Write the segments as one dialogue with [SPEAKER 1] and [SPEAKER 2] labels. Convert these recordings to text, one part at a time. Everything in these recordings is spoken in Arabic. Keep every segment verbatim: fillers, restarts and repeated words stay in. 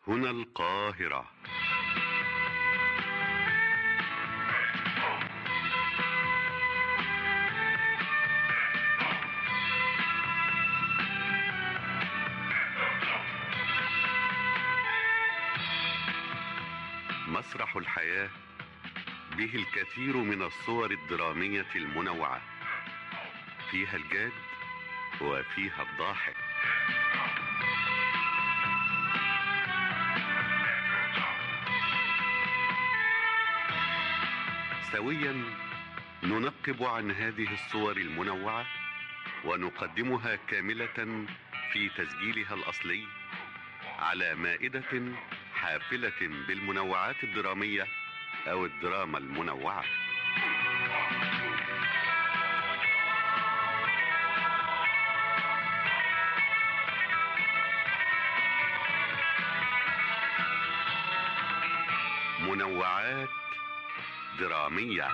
[SPEAKER 1] هنا القاهرة. مسرح الحياة به الكثير من الصور الدرامية المنوعة، فيها الجاد وفيها الضاحك. سويا ننقب عن هذه الصور المنوعة ونقدمها كاملة في تسجيلها الأصلي على مائدة حافلة بالمنوعات الدرامية أو الدراما المنوعة. منوعات درامية.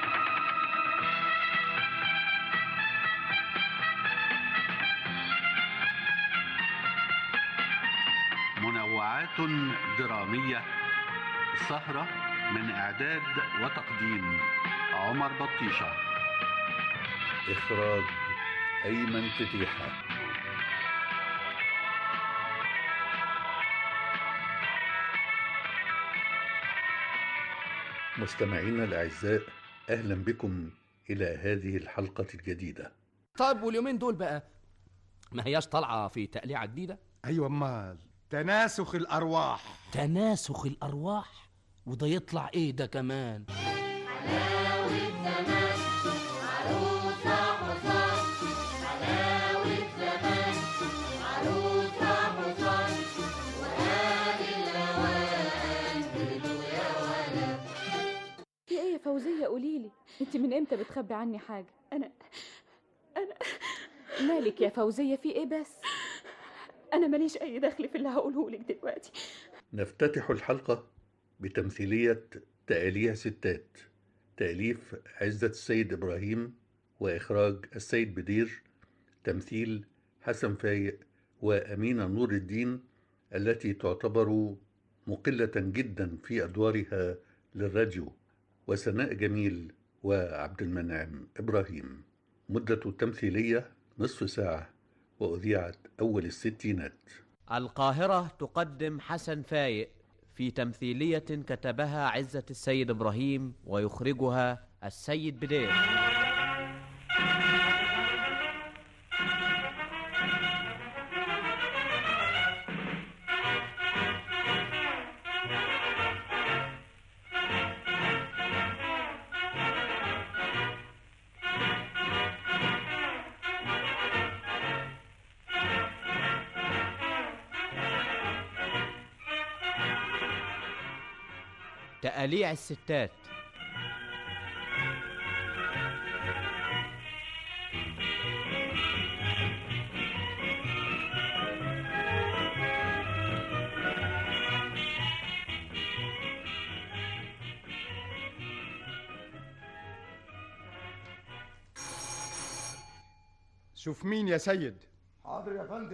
[SPEAKER 1] منوعات درامية، سهرة من إعداد وتقديم عمر بطيشة،
[SPEAKER 2] إخراج أيمن فتيحة. مستمعينا الأعزاء، أهلا بكم إلى هذه الحلقة الجديدة.
[SPEAKER 3] طيب واليومين دول بقى ما هياش طالعة في تقليعة جديدة؟
[SPEAKER 4] أيوة أمال، تناسخ الأرواح.
[SPEAKER 3] تناسخ الأرواح؟ وده يطلع إيه ده كمان؟
[SPEAKER 5] حلاوة زمان عروسة حصان، حلاوة زمان عروسة حصان، وآل الأوان بدو يا ولد.
[SPEAKER 6] في ايه يا فوزية؟ قوليلي انت من امتى بتخبي عني حاجة؟
[SPEAKER 7] انا انا
[SPEAKER 6] مالك يا فوزية؟ في ايه بس؟
[SPEAKER 7] انا ماليش اي دخل في اللي هقوله لك دلوقتي.
[SPEAKER 2] نفتتح الحلقة بتمثيلية تقاليع ستات، تأليف عزة السيد إبراهيم وإخراج السيد بدير، تمثيل حسن فايق وأمينة نور الدين التي تعتبر مقلة جدا في أدوارها للراديو، وسناء جميل وعبد المنعم إبراهيم. مدة التمثيلية نصف ساعة، وأذيعت أول الستينات.
[SPEAKER 8] القاهرة تقدم حسن فايق في تمثيلية كتبها عزة السيد إبراهيم ويخرجها السيد بدير. تقاليع الستات.
[SPEAKER 4] شوف مين يا سيد.
[SPEAKER 9] حاضر يا فندم.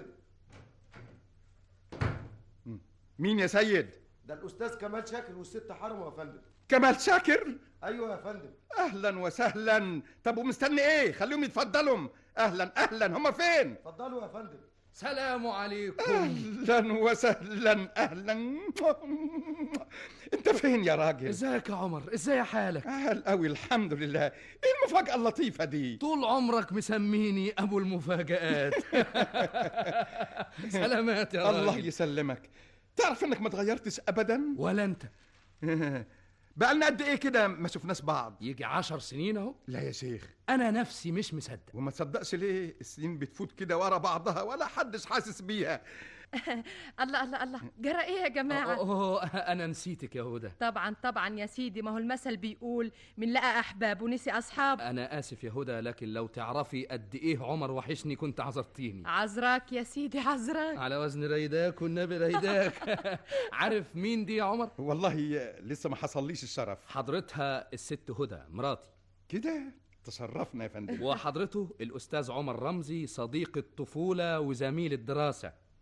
[SPEAKER 4] مين يا سيد؟
[SPEAKER 9] ده الأستاذ كمال شاكر والست حرمه يا فندم.
[SPEAKER 4] كمال شاكر؟
[SPEAKER 9] أيوة يا فندم.
[SPEAKER 4] أهلا وسهلا. طب ومستني إيه؟ خليهم يتفضلوا. أهلا أهلا، هما فين؟
[SPEAKER 9] اتفضلوا يا فندم.
[SPEAKER 3] سلام عليكم.
[SPEAKER 4] أهلا وسهلا. أهلا. أنت فين يا راجل؟
[SPEAKER 3] ازيك يا عمر؟ ازاي حالك؟
[SPEAKER 4] أهل قوي الحمد لله. إيه المفاجأة اللطيفة دي؟
[SPEAKER 3] طول عمرك مسميني أبو المفاجآت. سلامات يا راجل.
[SPEAKER 4] الله يسلمك. تعرف انك ما تغيرتش ابدا؟
[SPEAKER 3] ولا انت.
[SPEAKER 4] بقالنا قد ايه كده ما شفناش بعض؟
[SPEAKER 3] يجي عشر سنين اهو.
[SPEAKER 4] لا يا شيخ،
[SPEAKER 3] انا نفسي مش مصدق.
[SPEAKER 4] وما تصدقش ليه؟ السنين بتفوت كده ورا بعضها ولا حدش حاسس بيها.
[SPEAKER 10] الله الله الله، جرى ايه يا جماعه؟
[SPEAKER 3] أوه انا نسيتك يا هدى.
[SPEAKER 10] طبعا طبعا يا سيدي، ما هو المثل بيقول من لقى احباب ونسي اصحاب.
[SPEAKER 3] انا اسف يا هدى، لكن لو تعرفي قد ايه عمر وحشني كنت عذرتيني.
[SPEAKER 10] عذراك يا سيدي عذراك.
[SPEAKER 3] على وزن ريداك والنبي ريداك. عارف مين دي يا عمر؟
[SPEAKER 4] والله لسه ما حصليش الشرف.
[SPEAKER 3] حضرتها الست هدى مراتي.
[SPEAKER 4] كده تشرفنا يا فندم.
[SPEAKER 3] وحضرته الأستاذ عمر رمزي، صديق الطفولة وزميل الدراسة.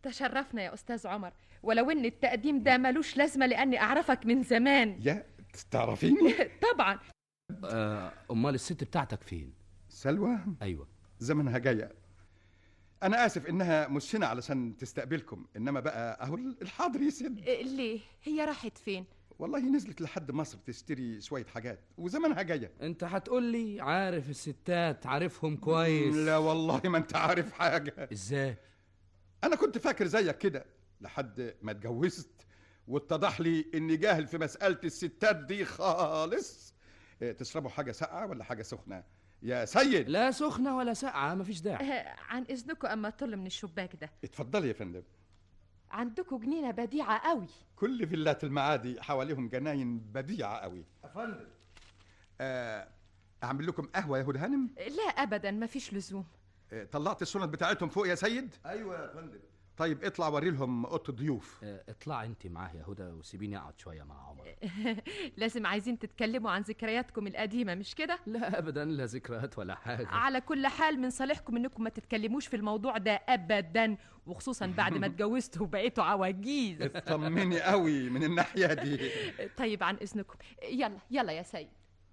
[SPEAKER 10] تشرفنا يا أستاذ عمر، ولو إن التقديم ده ملوش لازمة لأني أعرفك من زمان.
[SPEAKER 4] يا تعرفيني؟
[SPEAKER 10] طبعا.
[SPEAKER 3] آه، أمال الست بتاعتك فين؟
[SPEAKER 4] سلوى؟
[SPEAKER 3] أيوة.
[SPEAKER 4] زمنها جاية. أنا آسف إنها مش هنا علشان تستقبلكم، إنما بقى أهو الحاضر يسد.
[SPEAKER 10] ليه؟ هي راحت فين؟
[SPEAKER 4] والله نزلت لحد مصر تشتري شوية حاجات وزمنها جاية.
[SPEAKER 3] أنت هتقول لي عارف الستات، عارفهم كويس.
[SPEAKER 4] لا والله ما أنت عارف حاجة.
[SPEAKER 3] إزاي؟
[SPEAKER 4] أنا كنت فاكر زيك كده لحد ما اتجوزت واتضح لي إني جاهل في مسألة الستات دي خالص. إيه، تشربوا حاجة ساقعة ولا حاجة سخنة يا سيد؟
[SPEAKER 3] لا سخنة ولا ساقعة، مفيش داعي.
[SPEAKER 10] آه، عن إذنكم أما أطل من الشباك ده.
[SPEAKER 4] اتفضلي يا فندم.
[SPEAKER 10] عندكم جنينة بديعة قوي.
[SPEAKER 4] كل فيلات المعادي حواليهم جناين بديعة قوي.
[SPEAKER 9] يا فندم.
[SPEAKER 4] آه، أعمل لكم قهوة يا هود هانم؟
[SPEAKER 10] لا أبدا، مفيش لزوم.
[SPEAKER 4] آه، طلعت الشنط بتاعتهم فوق يا سيد؟
[SPEAKER 9] ايوه يا فندم.
[SPEAKER 4] طيب اطلع وري لهم اوضه الضيوف.
[SPEAKER 3] آه، اطلع انت معاه يا هدى وسيبيني اقعد شويه مع عمر.
[SPEAKER 10] لازم عايزين تتكلموا عن ذكرياتكم القديمة مش كده؟
[SPEAKER 3] لا ابدا، لا ذكريات ولا حاجه.
[SPEAKER 10] على كل حال من صالحكم انكم ما تتكلموش في الموضوع ده ابدا، وخصوصا بعد ما اتجوزتوا وبقيتوا عواجيز.
[SPEAKER 4] اطمني قوي من الناحيه دي.
[SPEAKER 10] طيب عن اذنكم، يلا يلا يا سيد.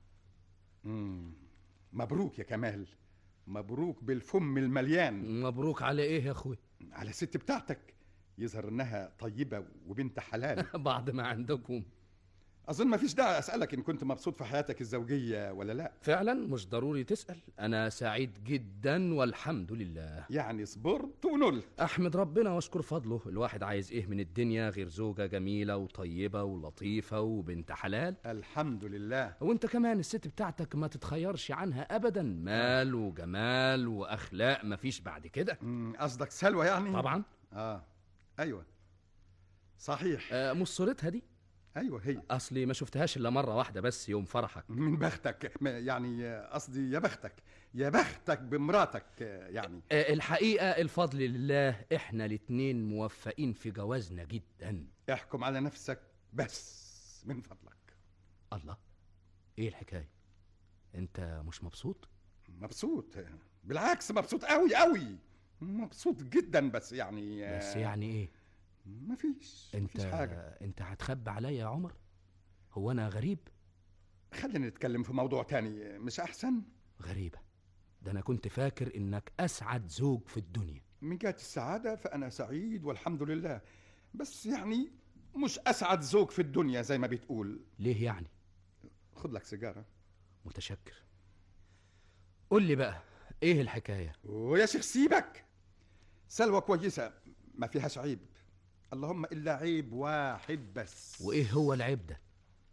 [SPEAKER 4] مم. مبروك يا كمال، مبروك بالفم المليان.
[SPEAKER 3] مبروك على ايه يا اخوي؟
[SPEAKER 4] على الست بتاعتك، يظهر انها طيبه وبنت حلال.
[SPEAKER 3] بعد ما عندكم.
[SPEAKER 4] اظن ما فيش داعي اسالك ان كنت مبسوط في حياتك الزوجيه ولا لا.
[SPEAKER 3] فعلا مش ضروري تسال، انا سعيد جدا والحمد لله.
[SPEAKER 4] يعني صبرت ونلت.
[SPEAKER 3] احمد ربنا واشكر فضله. الواحد عايز ايه من الدنيا غير زوجه جميله وطيبه ولطيفه وبنت حلال؟
[SPEAKER 4] الحمد لله.
[SPEAKER 3] وانت كمان الست بتاعتك ما تتخيرش عنها ابدا، مال وجمال واخلاق مفيش بعد كده.
[SPEAKER 4] قصدك سلوى يعني؟
[SPEAKER 3] طبعا.
[SPEAKER 4] اه ايوه صحيح.
[SPEAKER 3] آه، مش صورتها دي؟
[SPEAKER 4] ايوه هي.
[SPEAKER 3] اصلي ما شفتهاش الا مره واحده بس يوم فرحك.
[SPEAKER 4] من بختك يعني، قصدي يا بختك يا بختك بمراتك يعني.
[SPEAKER 3] آه، الحقيقه الفضل لله، احنا الاتنين موفقين في جوازنا جدا.
[SPEAKER 4] احكم على نفسك بس من فضلك.
[SPEAKER 3] الله، ايه الحكايه؟ انت مش مبسوط؟
[SPEAKER 4] مبسوط بالعكس، مبسوط قوي قوي، مبسوط جدا. بس يعني
[SPEAKER 3] بس يعني ايه؟
[SPEAKER 4] مفيش
[SPEAKER 3] انت
[SPEAKER 4] مفيش حاجة.
[SPEAKER 3] انت هتخبي عليا يا عمر؟ هو انا غريب؟
[SPEAKER 4] خلينا نتكلم في موضوع تاني مش احسن؟
[SPEAKER 3] غريبة، ده انا كنت فاكر انك اسعد زوج في الدنيا.
[SPEAKER 4] من جهة السعادة فانا سعيد والحمد لله، بس يعني مش اسعد زوج في الدنيا زي ما بتقول.
[SPEAKER 3] ليه يعني؟
[SPEAKER 4] خد لك سيجارة.
[SPEAKER 3] متشكر. قول لي بقى ايه الحكاية؟
[SPEAKER 4] ويا شيخ سيبك، سلوى كويسة ما فيهاش عيب، اللهم إلا عيب واحد بس.
[SPEAKER 3] وايه هو العيب ده؟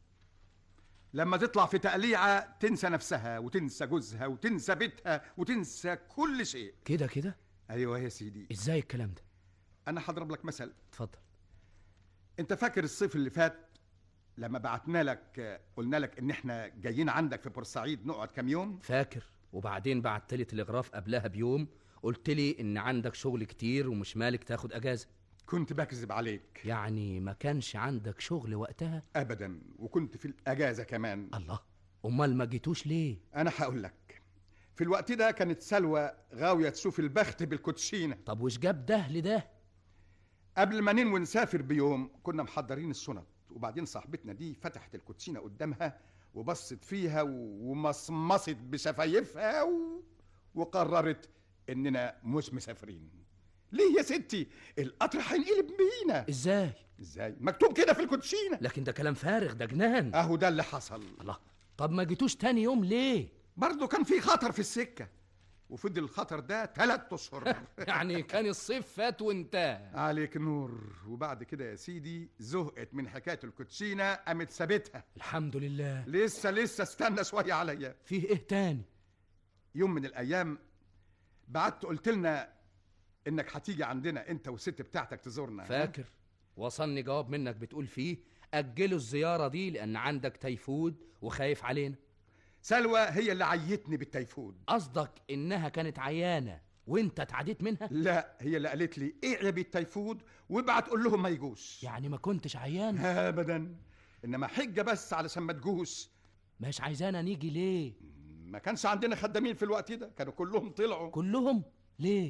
[SPEAKER 4] لما تطلع في تقليعة تنسى نفسها وتنسى جوزها وتنسى بيتها وتنسى كل شيء.
[SPEAKER 3] كده كده؟
[SPEAKER 4] ايوه يا سيدي.
[SPEAKER 3] ازاي الكلام ده؟
[SPEAKER 4] انا هضرب لك مثل.
[SPEAKER 3] اتفضل.
[SPEAKER 4] انت فاكر الصيف اللي فات لما بعتنا لك قلنا لك ان احنا جايين عندك في بورسعيد نقعد كام يوم؟
[SPEAKER 3] فاكر، وبعدين بعت لي تلغراف قبلها بيوم قلت لي ان عندك شغل كتير ومش مالك تاخد اجازة.
[SPEAKER 4] كنت بكذب عليك.
[SPEAKER 3] يعني ما كانش عندك شغل وقتها؟
[SPEAKER 4] ابدا، وكنت في الاجازة كمان.
[SPEAKER 3] الله، امال ما جيتوش ليه؟
[SPEAKER 4] انا هقول لك، في الوقت ده كانت سلوى غاوية تشوف البخت بالكوتشينة.
[SPEAKER 3] طب وش جاب ده لده؟
[SPEAKER 4] قبل ما ننوي نسافر بيوم كنا محضرين الشنط، وبعدين صاحبتنا دي فتحت الكوتشينة قدامها وبصت فيها ومصمصت بشفايفها و... وقررت اننا مش مسافرين. ليه يا ستي؟ القطر هينقلب بينا.
[SPEAKER 3] ازاي؟
[SPEAKER 4] ازاي؟ مكتوب كده في الكوتشينة.
[SPEAKER 3] لكن ده كلام فارغ، ده جنان.
[SPEAKER 4] اهو ده اللي حصل.
[SPEAKER 3] الله، طب ما جيتوش تاني يوم ليه؟
[SPEAKER 4] برضه كان في خطر في السكة، وفضل الخطر ده ثلاث اشهر.
[SPEAKER 3] يعني كان الصيف فات وانتهى.
[SPEAKER 4] عليك نور. وبعد كده يا سيدي زهقت من حكاية الكوتشينة قامت سابتها.
[SPEAKER 3] الحمد لله.
[SPEAKER 4] لسه لسه استنى شوية عليا.
[SPEAKER 3] فيه ايه تاني؟
[SPEAKER 4] يوم من الايام بعت قلت لنا انك هتيجي عندنا انت والست بتاعتك تزورنا.
[SPEAKER 3] فاكر، وصلني جواب منك بتقول فيه اجلوا الزيارة دي لان عندك تيفود وخايف علينا.
[SPEAKER 4] سلوى هي اللي عيتني بالتيفود.
[SPEAKER 3] قصدك انها كانت عيانة وانت اتعديت منها؟
[SPEAKER 4] لا، هي اللي قالت لي اقلبي التيفود وابعت قول لهم ما يجوش.
[SPEAKER 3] يعني ما كنتش عيان؟
[SPEAKER 4] ابدا، انما حجة بس علشان ما تجوش.
[SPEAKER 3] مش عايزانا نيجي ليه؟
[SPEAKER 4] ما كانش عندنا خدامين في الوقت ده، كانوا كلهم طلعوا.
[SPEAKER 3] كلهم؟ ليه؟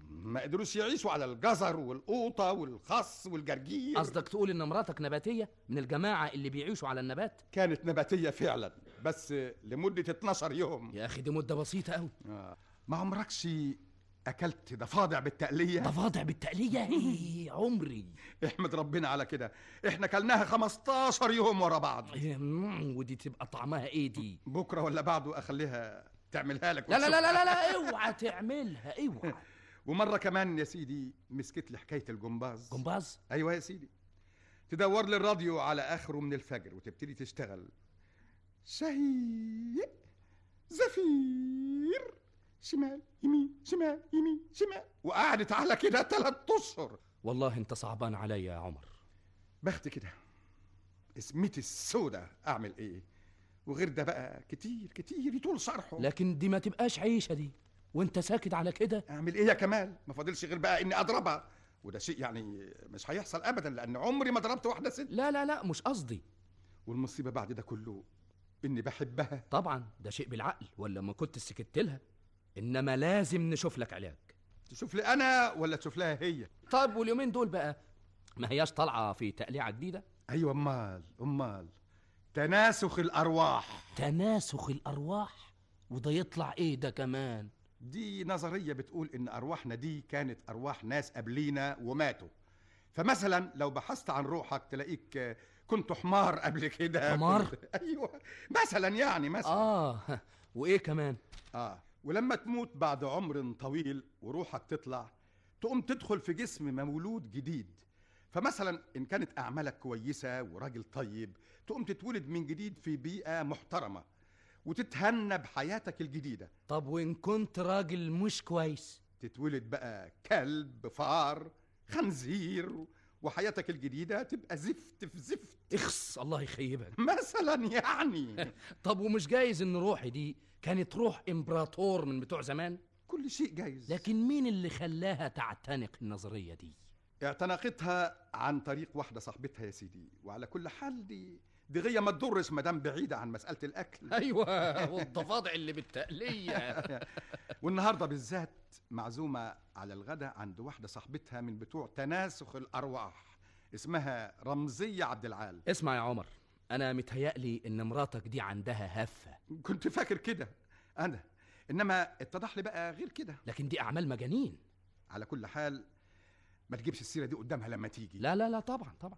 [SPEAKER 4] ما قدروش يعيشوا على الجزر والقوطه والخس والجرجير.
[SPEAKER 3] قصدك تقول ان مراتك نباتيه من الجماعه اللي بيعيشوا على النبات؟
[SPEAKER 4] كانت نباتيه فعلا، بس لمده اتناشر يوم.
[SPEAKER 3] يا اخي دي مده بسيطه قوي.
[SPEAKER 4] آه. ما عمركش اكلت ضفادع بالتقليه؟
[SPEAKER 3] ضفادع بالتقليه؟ ايه عمري.
[SPEAKER 4] احمد ربنا على كده، احنا كلناها خمستاشر يوم ورا بعض.
[SPEAKER 3] ودي تبقى طعمها ايه دي؟
[SPEAKER 4] بكره ولا بعده اخليها تعملها لك.
[SPEAKER 3] لا لا لا لا لا اوعى تعملها اوعى.
[SPEAKER 4] ومره كمان يا سيدي مسكت لي حكايه الجمباز.
[SPEAKER 3] جمباز؟
[SPEAKER 4] ايوه يا سيدي، تدور لي الراديو على اخره من الفجر وتبتدي تشتغل شهيق زفير شمال يمين شمال يمين شمال، وقعدت على كده ثلاث اشهر.
[SPEAKER 3] والله انت صعبان عليا يا عمر.
[SPEAKER 4] بخت كده، اسمتي السودة، اعمل ايه؟ وغير ده بقى كتير كتير يطول شرحه.
[SPEAKER 3] لكن دي ما تبقاش عيشه دي وانت ساكت على كده.
[SPEAKER 4] اعمل ايه يا كمال؟ ما فاضلش غير بقى اني اضربها، وده شيء يعني مش هيحصل ابدا لان عمري ما ضربت واحده ست.
[SPEAKER 3] لا لا لا مش قصدي.
[SPEAKER 4] والمصيبه بعد ده كله اني بحبها.
[SPEAKER 3] طبعا ده شيء بالعقل، ولا ما كنت سكت لها. انما لازم نشوف لك علاج.
[SPEAKER 4] تشوف لي انا ولا تشوف لها هي؟
[SPEAKER 3] طب واليومين دول بقى ما هياش طالعه في تقليعه جديده؟
[SPEAKER 4] ايوه امال امال تناسخ الارواح.
[SPEAKER 3] تناسخ الارواح؟ وده يطلع ايه ده كمان؟
[SPEAKER 4] دي نظريه بتقول ان ارواحنا دي كانت ارواح ناس قبلينا وماتوا. فمثلا لو بحثت عن روحك تلاقيك كنت حمار قبل كده.
[SPEAKER 3] حمار؟
[SPEAKER 4] كنت... ايوه مثلا يعني مثلا.
[SPEAKER 3] اه وايه كمان؟
[SPEAKER 4] اه ولما تموت بعد عمر طويل وروحك تطلع، تقوم تدخل في جسم مولود جديد. فمثلا ان كانت اعمالك كويسه وراجل طيب، تقوم تتولد من جديد في بيئه محترمه وتتهنى بحياتك الجديده.
[SPEAKER 3] طب وان كنت راجل مش كويس؟
[SPEAKER 4] تتولد بقى كلب، فار، خنزير، وحياتك الجديده تبقى زفت في زفت.
[SPEAKER 3] اخس الله يخيبك.
[SPEAKER 4] مثلا يعني.
[SPEAKER 3] طب ومش جايز ان روحي دي كانت روح امبراطور من بتوع زمان؟
[SPEAKER 4] كل شيء جايز.
[SPEAKER 3] لكن مين اللي خلاها تعتنق النظريه دي؟
[SPEAKER 4] اعتنقتها عن طريق واحده صاحبتها يا سيدي. وعلى كل حال دي دي غيه ما تضرش ما دام بعيده عن مساله الاكل.
[SPEAKER 3] ايوه والضفادع اللي بالتقليه.
[SPEAKER 4] والنهارده بالذات معزومه على الغداء عند واحده صاحبتها من بتوع تناسخ الارواح، اسمها رمزيه عبد العال.
[SPEAKER 3] اسمع يا عمر، انا متهيألي ان مراتك دي عندها هفه.
[SPEAKER 4] كنت فاكر كده انا، انما اتضح لي بقى غير كده.
[SPEAKER 3] لكن دي اعمال مجانين.
[SPEAKER 4] على كل حال ما تجيبش السيره دي قدامها لما تيجي.
[SPEAKER 3] لا لا لا طبعا طبعا.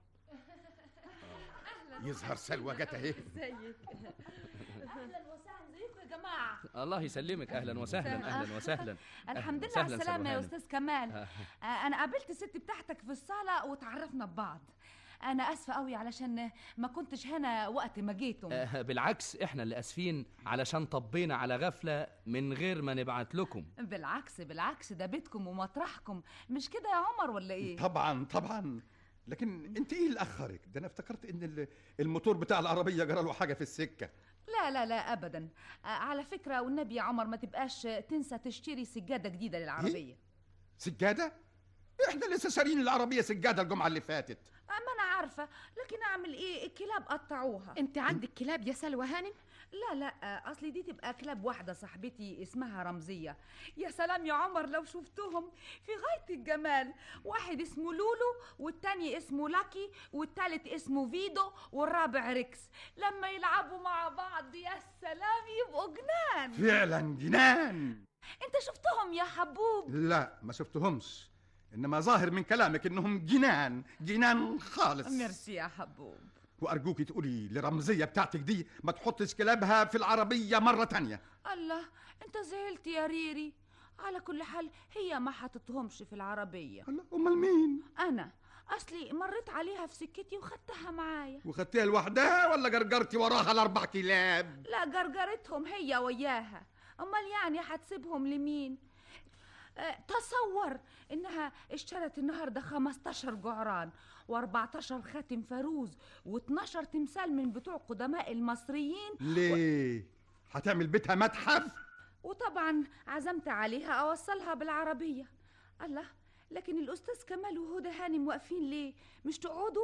[SPEAKER 4] يظهر سلوى جت اهي.
[SPEAKER 7] ازيك؟ اهلا وسهلا، ازيكم يا جماعه؟
[SPEAKER 3] الله يسلمك. اهلا وسهلا اهلا وسهلا.
[SPEAKER 7] الحمد لله على السلامه يا استاذ كمال. انا قابلت الست بتاعتك في الصاله وتعرفنا ببعض. انا اسفه قوي علشان ما كنتش هنا وقت ما جيتم.
[SPEAKER 3] آه بالعكس احنا اللي اسفين علشان طبينا على غفله من غير ما نبعت لكم.
[SPEAKER 7] بالعكس بالعكس، ده بيتكم ومطرحكم، مش كده يا عمر ولا ايه؟
[SPEAKER 4] طبعا طبعا. لكن انت ايه اللي اخرك؟ ده انا افتكرت ان الموتور بتاع العربيه جرى له حاجه في السكه.
[SPEAKER 7] لا لا لا ابدا. آه على فكره والنبي يا عمر ما تبقاش تنسى تشتري سجاده جديده للعربيه.
[SPEAKER 4] إيه؟ سجاده؟ احنا لسه شارين العربيه سجاده الجمعه اللي فاتت.
[SPEAKER 7] ما انا عارفه، لكن اعمل ايه؟ الكلاب قطعوها.
[SPEAKER 10] انت عندك كلاب يا سلوى هانم؟
[SPEAKER 7] لا لا، اصلي دي تبقى كلاب واحده صاحبتي اسمها رمزيه. يا سلام يا عمر لو شفتهم في غايه الجمال. واحد اسمه لولو والتاني اسمه لاكي والتالت اسمه فيدو والرابع ريكس. لما يلعبوا مع بعض يا سلام يبقوا جنان.
[SPEAKER 4] فعلا جنان.
[SPEAKER 7] انت شفتهم يا حبوب؟
[SPEAKER 4] لا ما شفتهمش، انما ظاهر من كلامك انهم جنان جنان خالص.
[SPEAKER 7] ميرسي يا حبوب.
[SPEAKER 4] وارجوكي تقولي لرمزيه بتاعتك دي ما تحطش كلابها في العربيه مره تانية.
[SPEAKER 7] الله انت زعلت يا ريري. على كل حال هي ما حطتهمش في العربيه.
[SPEAKER 4] الله امال مين؟
[SPEAKER 7] انا اصلي مريت عليها في سكتي وخدتها معايا.
[SPEAKER 4] وخدتيها لوحدها ولا جرجرتي وراها الاربع كلاب؟
[SPEAKER 7] لا جرجرتهم هي وياها. امال يعني هتسيبهم لمين؟ أه تصور انها اشترت النهارده خمستاشر جعران واربعتاشر خاتم فاروز واتناشر تمثال من بتوع قدماء المصريين.
[SPEAKER 4] ليه؟ و... هتعمل بيتها متحف؟
[SPEAKER 7] وطبعا عزمت عليها اوصلها بالعربيه. الله، لكن الاستاذ كمال وهدى هانم واقفين ليه؟ مش تقعدوا؟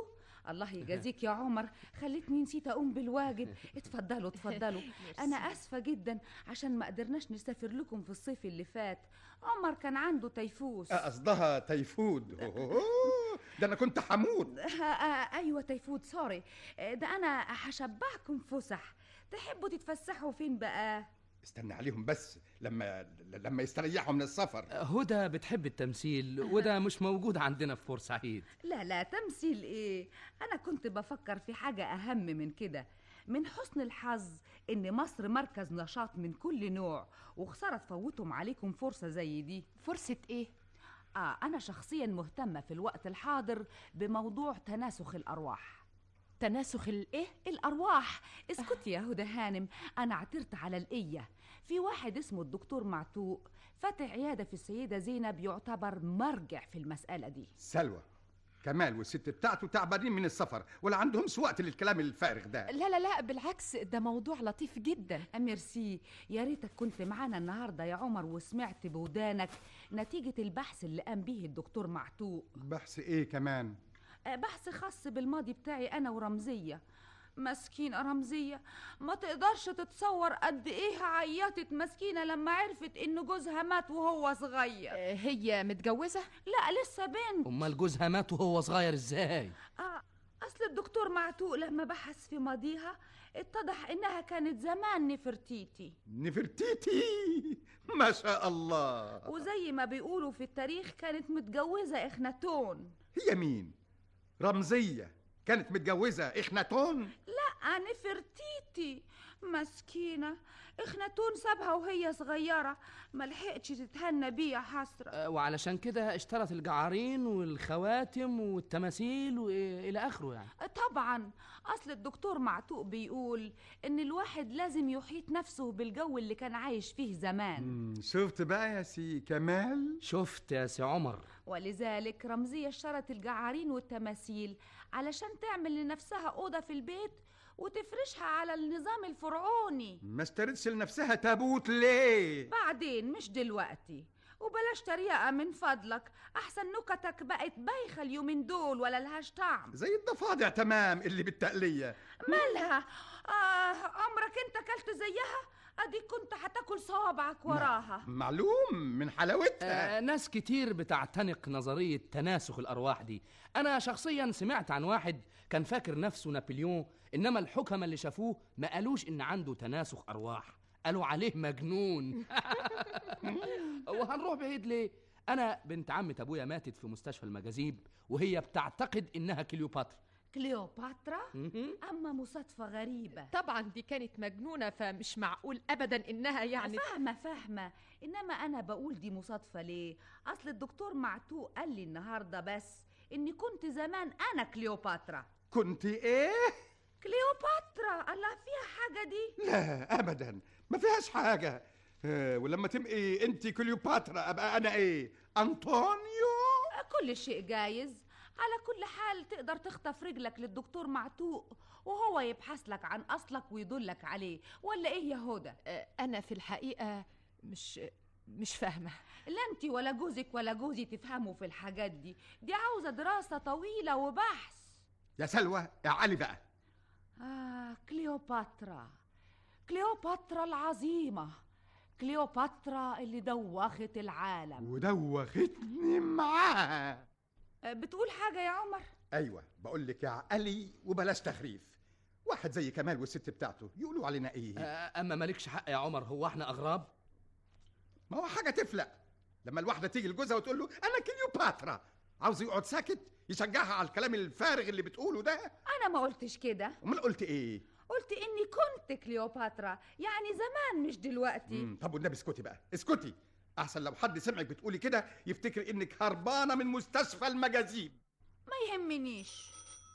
[SPEAKER 7] الله يجازيك يا عمر، خلتني نسيت اقوم بالواجب. اتفضلوا اتفضلوا. انا اسفه جدا عشان ما قدرناش نسافر لكم في الصيف اللي فات. عمر كان عنده تيفوس.
[SPEAKER 4] آه، قصدها تيفود. أوه، ده انا كنت حمود.
[SPEAKER 7] آه، آه، ايوه تيفود، سوري. آه، ده انا هشبعكم فسح. تحبوا تتفسحوا فين بقى؟
[SPEAKER 4] استنى عليهم بس لما لما يستريحوا من السفر.
[SPEAKER 3] هدى بتحب التمثيل وده مش موجود عندنا في بورسعيد.
[SPEAKER 7] لا لا، تمثيل ايه؟ انا كنت بفكر في حاجة اهم من كده. من حسن الحظ ان مصر مركز نشاط من كل نوع، وخسارة تفوتهم عليكم فرصة زي دي.
[SPEAKER 10] فرصة ايه؟
[SPEAKER 7] اه انا شخصيا مهتمة في الوقت الحاضر بموضوع تناسخ الارواح.
[SPEAKER 10] تناسخ الايه؟
[SPEAKER 7] الارواح. اسكتي يا هدى هانم، انا عثرت على القية. في واحد اسمه الدكتور معتوق فاتح عيادة في السيدة زينب، يعتبر مرجع في المسألة دي.
[SPEAKER 4] سلوى، كمال والست بتاعته تعبانين من السفر ولا عندهمش وقت للكلام الفارغ ده.
[SPEAKER 10] لا لا لا، بالعكس ده موضوع لطيف جدا.
[SPEAKER 7] ميرسي. يا ريتك كنت معانا النهارده يا عمر وسمعت بودانك نتيجة البحث اللي قام به الدكتور معتوق.
[SPEAKER 4] بحث ايه كمان؟
[SPEAKER 7] بحث خاص بالماضي بتاعي انا ورمزية. مسكينة رمزية، ما تقدرش تتصور قد ايه عيطت مسكينة لما عرفت ان جوزها مات وهو صغير.
[SPEAKER 10] هي متجوزة؟
[SPEAKER 7] لا لسه بنت.
[SPEAKER 3] امال جوزها مات وهو صغير ازاي؟
[SPEAKER 7] آه اصل الدكتور معتوق لما بحث في ماضيها اتضح انها كانت زمان نفرتيتي.
[SPEAKER 4] نفرتيتي؟ ما شاء الله.
[SPEAKER 7] وزي ما بيقولوا في التاريخ كانت متجوزة اخناتون.
[SPEAKER 4] هي مين؟ رمزية كانت متجوزة اخناتون؟
[SPEAKER 7] لا نفرتيتي. مسكينة اخناتون سابها وهي صغيرة، ملحقتش تتهنى بيه يا حسرة.
[SPEAKER 3] أه وعلشان كده اشترت الجعارين والخواتم والتماثيل والى اخره يعني.
[SPEAKER 7] طبعا اصل الدكتور معتوق بيقول ان الواحد لازم يحيط نفسه بالجو اللي كان عايش فيه زمان.
[SPEAKER 4] شفت بقى يا سي كمال؟
[SPEAKER 3] شفت يا سي عمر.
[SPEAKER 7] ولذلك رمزية اشترت الجعارين والتماثيل علشان تعمل لنفسها أوضة في البيت وتفرشها على النظام الفرعوني.
[SPEAKER 4] ما اشترتش لنفسها تابوت ليه؟
[SPEAKER 7] بعدين مش دلوقتي. وبلاش تريقة من فضلك، أحسن نكتك بقت بايخة اليومين دول ولا لهاش طعم.
[SPEAKER 4] زي الضفادع تمام اللي بالتقلية.
[SPEAKER 7] مالها؟ آه عمرك انت كلت زيها؟ ادي كنت هتاكل صوابعك وراها.
[SPEAKER 4] معلوم من حلاوتها.
[SPEAKER 3] آه ناس كتير بتعتنق نظرية تناسخ الأرواح دي. أنا شخصيا سمعت عن واحد كان فاكر نفسه نابليون، إنما الحكمة اللي شافوه ما قالوش إن عنده تناسخ أرواح، قالوا عليه مجنون. وهنروح بعيد ليه؟ أنا بنت عمة أبويا ماتت في مستشفى المجاذيب وهي بتعتقد إنها كليوباترا.
[SPEAKER 7] كليوباترا؟ أما مصادفة غريبة.
[SPEAKER 10] طبعا دي كانت مجنونة، فمش معقول أبدا إنها يعني.
[SPEAKER 7] فاهمة فاهمة، إنما أنا بقول دي مصادفة ليه؟ أصل الدكتور معتوق قال لي النهاردة بس إني كنت زمان أنا كليوباترا.
[SPEAKER 4] كنت إيه؟
[SPEAKER 7] كليوباترا. الله فيها حاجة دي؟
[SPEAKER 4] لا أبدا ما فيهاش حاجة. آه ولما تبقي أنت كليوباترا أبقى أنا إيه؟ أنطونيو؟
[SPEAKER 7] كل شيء جايز. على كل حال تقدر تخطف رجلك للدكتور معتوق وهو يبحث لك عن أصلك ويدلك عليه، ولا إيه يا هدى؟
[SPEAKER 10] أنا في الحقيقة مش مش فاهمة.
[SPEAKER 7] لا أنت ولا جوزك ولا جوزي تفهموا في الحاجات دي، دي عاوزة دراسة طويلة وبحث.
[SPEAKER 4] يا سلوى يا علي بقى.
[SPEAKER 7] آه كليوباترا، كليوباترا العظيمة، كليوباترا اللي دوخت العالم.
[SPEAKER 4] ودوختني معاها.
[SPEAKER 7] بتقول حاجة يا عمر؟
[SPEAKER 4] أيوة بقول لك يا علي وبلاش تخريف. واحد زي كمال والست بتاعته يقولوا علينا إيه؟
[SPEAKER 3] آه أما مالكش حق يا عمر، هو احنا أغراب؟
[SPEAKER 4] ما هو حاجة تفلق لما الواحدة تيجي لجوزها وتقول له أنا كليوباترا، عاوز يقعد ساكت يشجعها على الكلام الفارغ اللي بتقوله ده.
[SPEAKER 7] أنا ما قلتش كده.
[SPEAKER 4] أمال قلت إيه؟
[SPEAKER 7] قلت إني كنت كليوباترا، يعني زمان مش دلوقتي.
[SPEAKER 4] مم. طب والنبي اسكتي بقى اسكتي، أحسن لو حد سمعك بتقولي كده يفتكر إنك هربانة من مستشفى المجاذيب.
[SPEAKER 7] ما يهمنيش.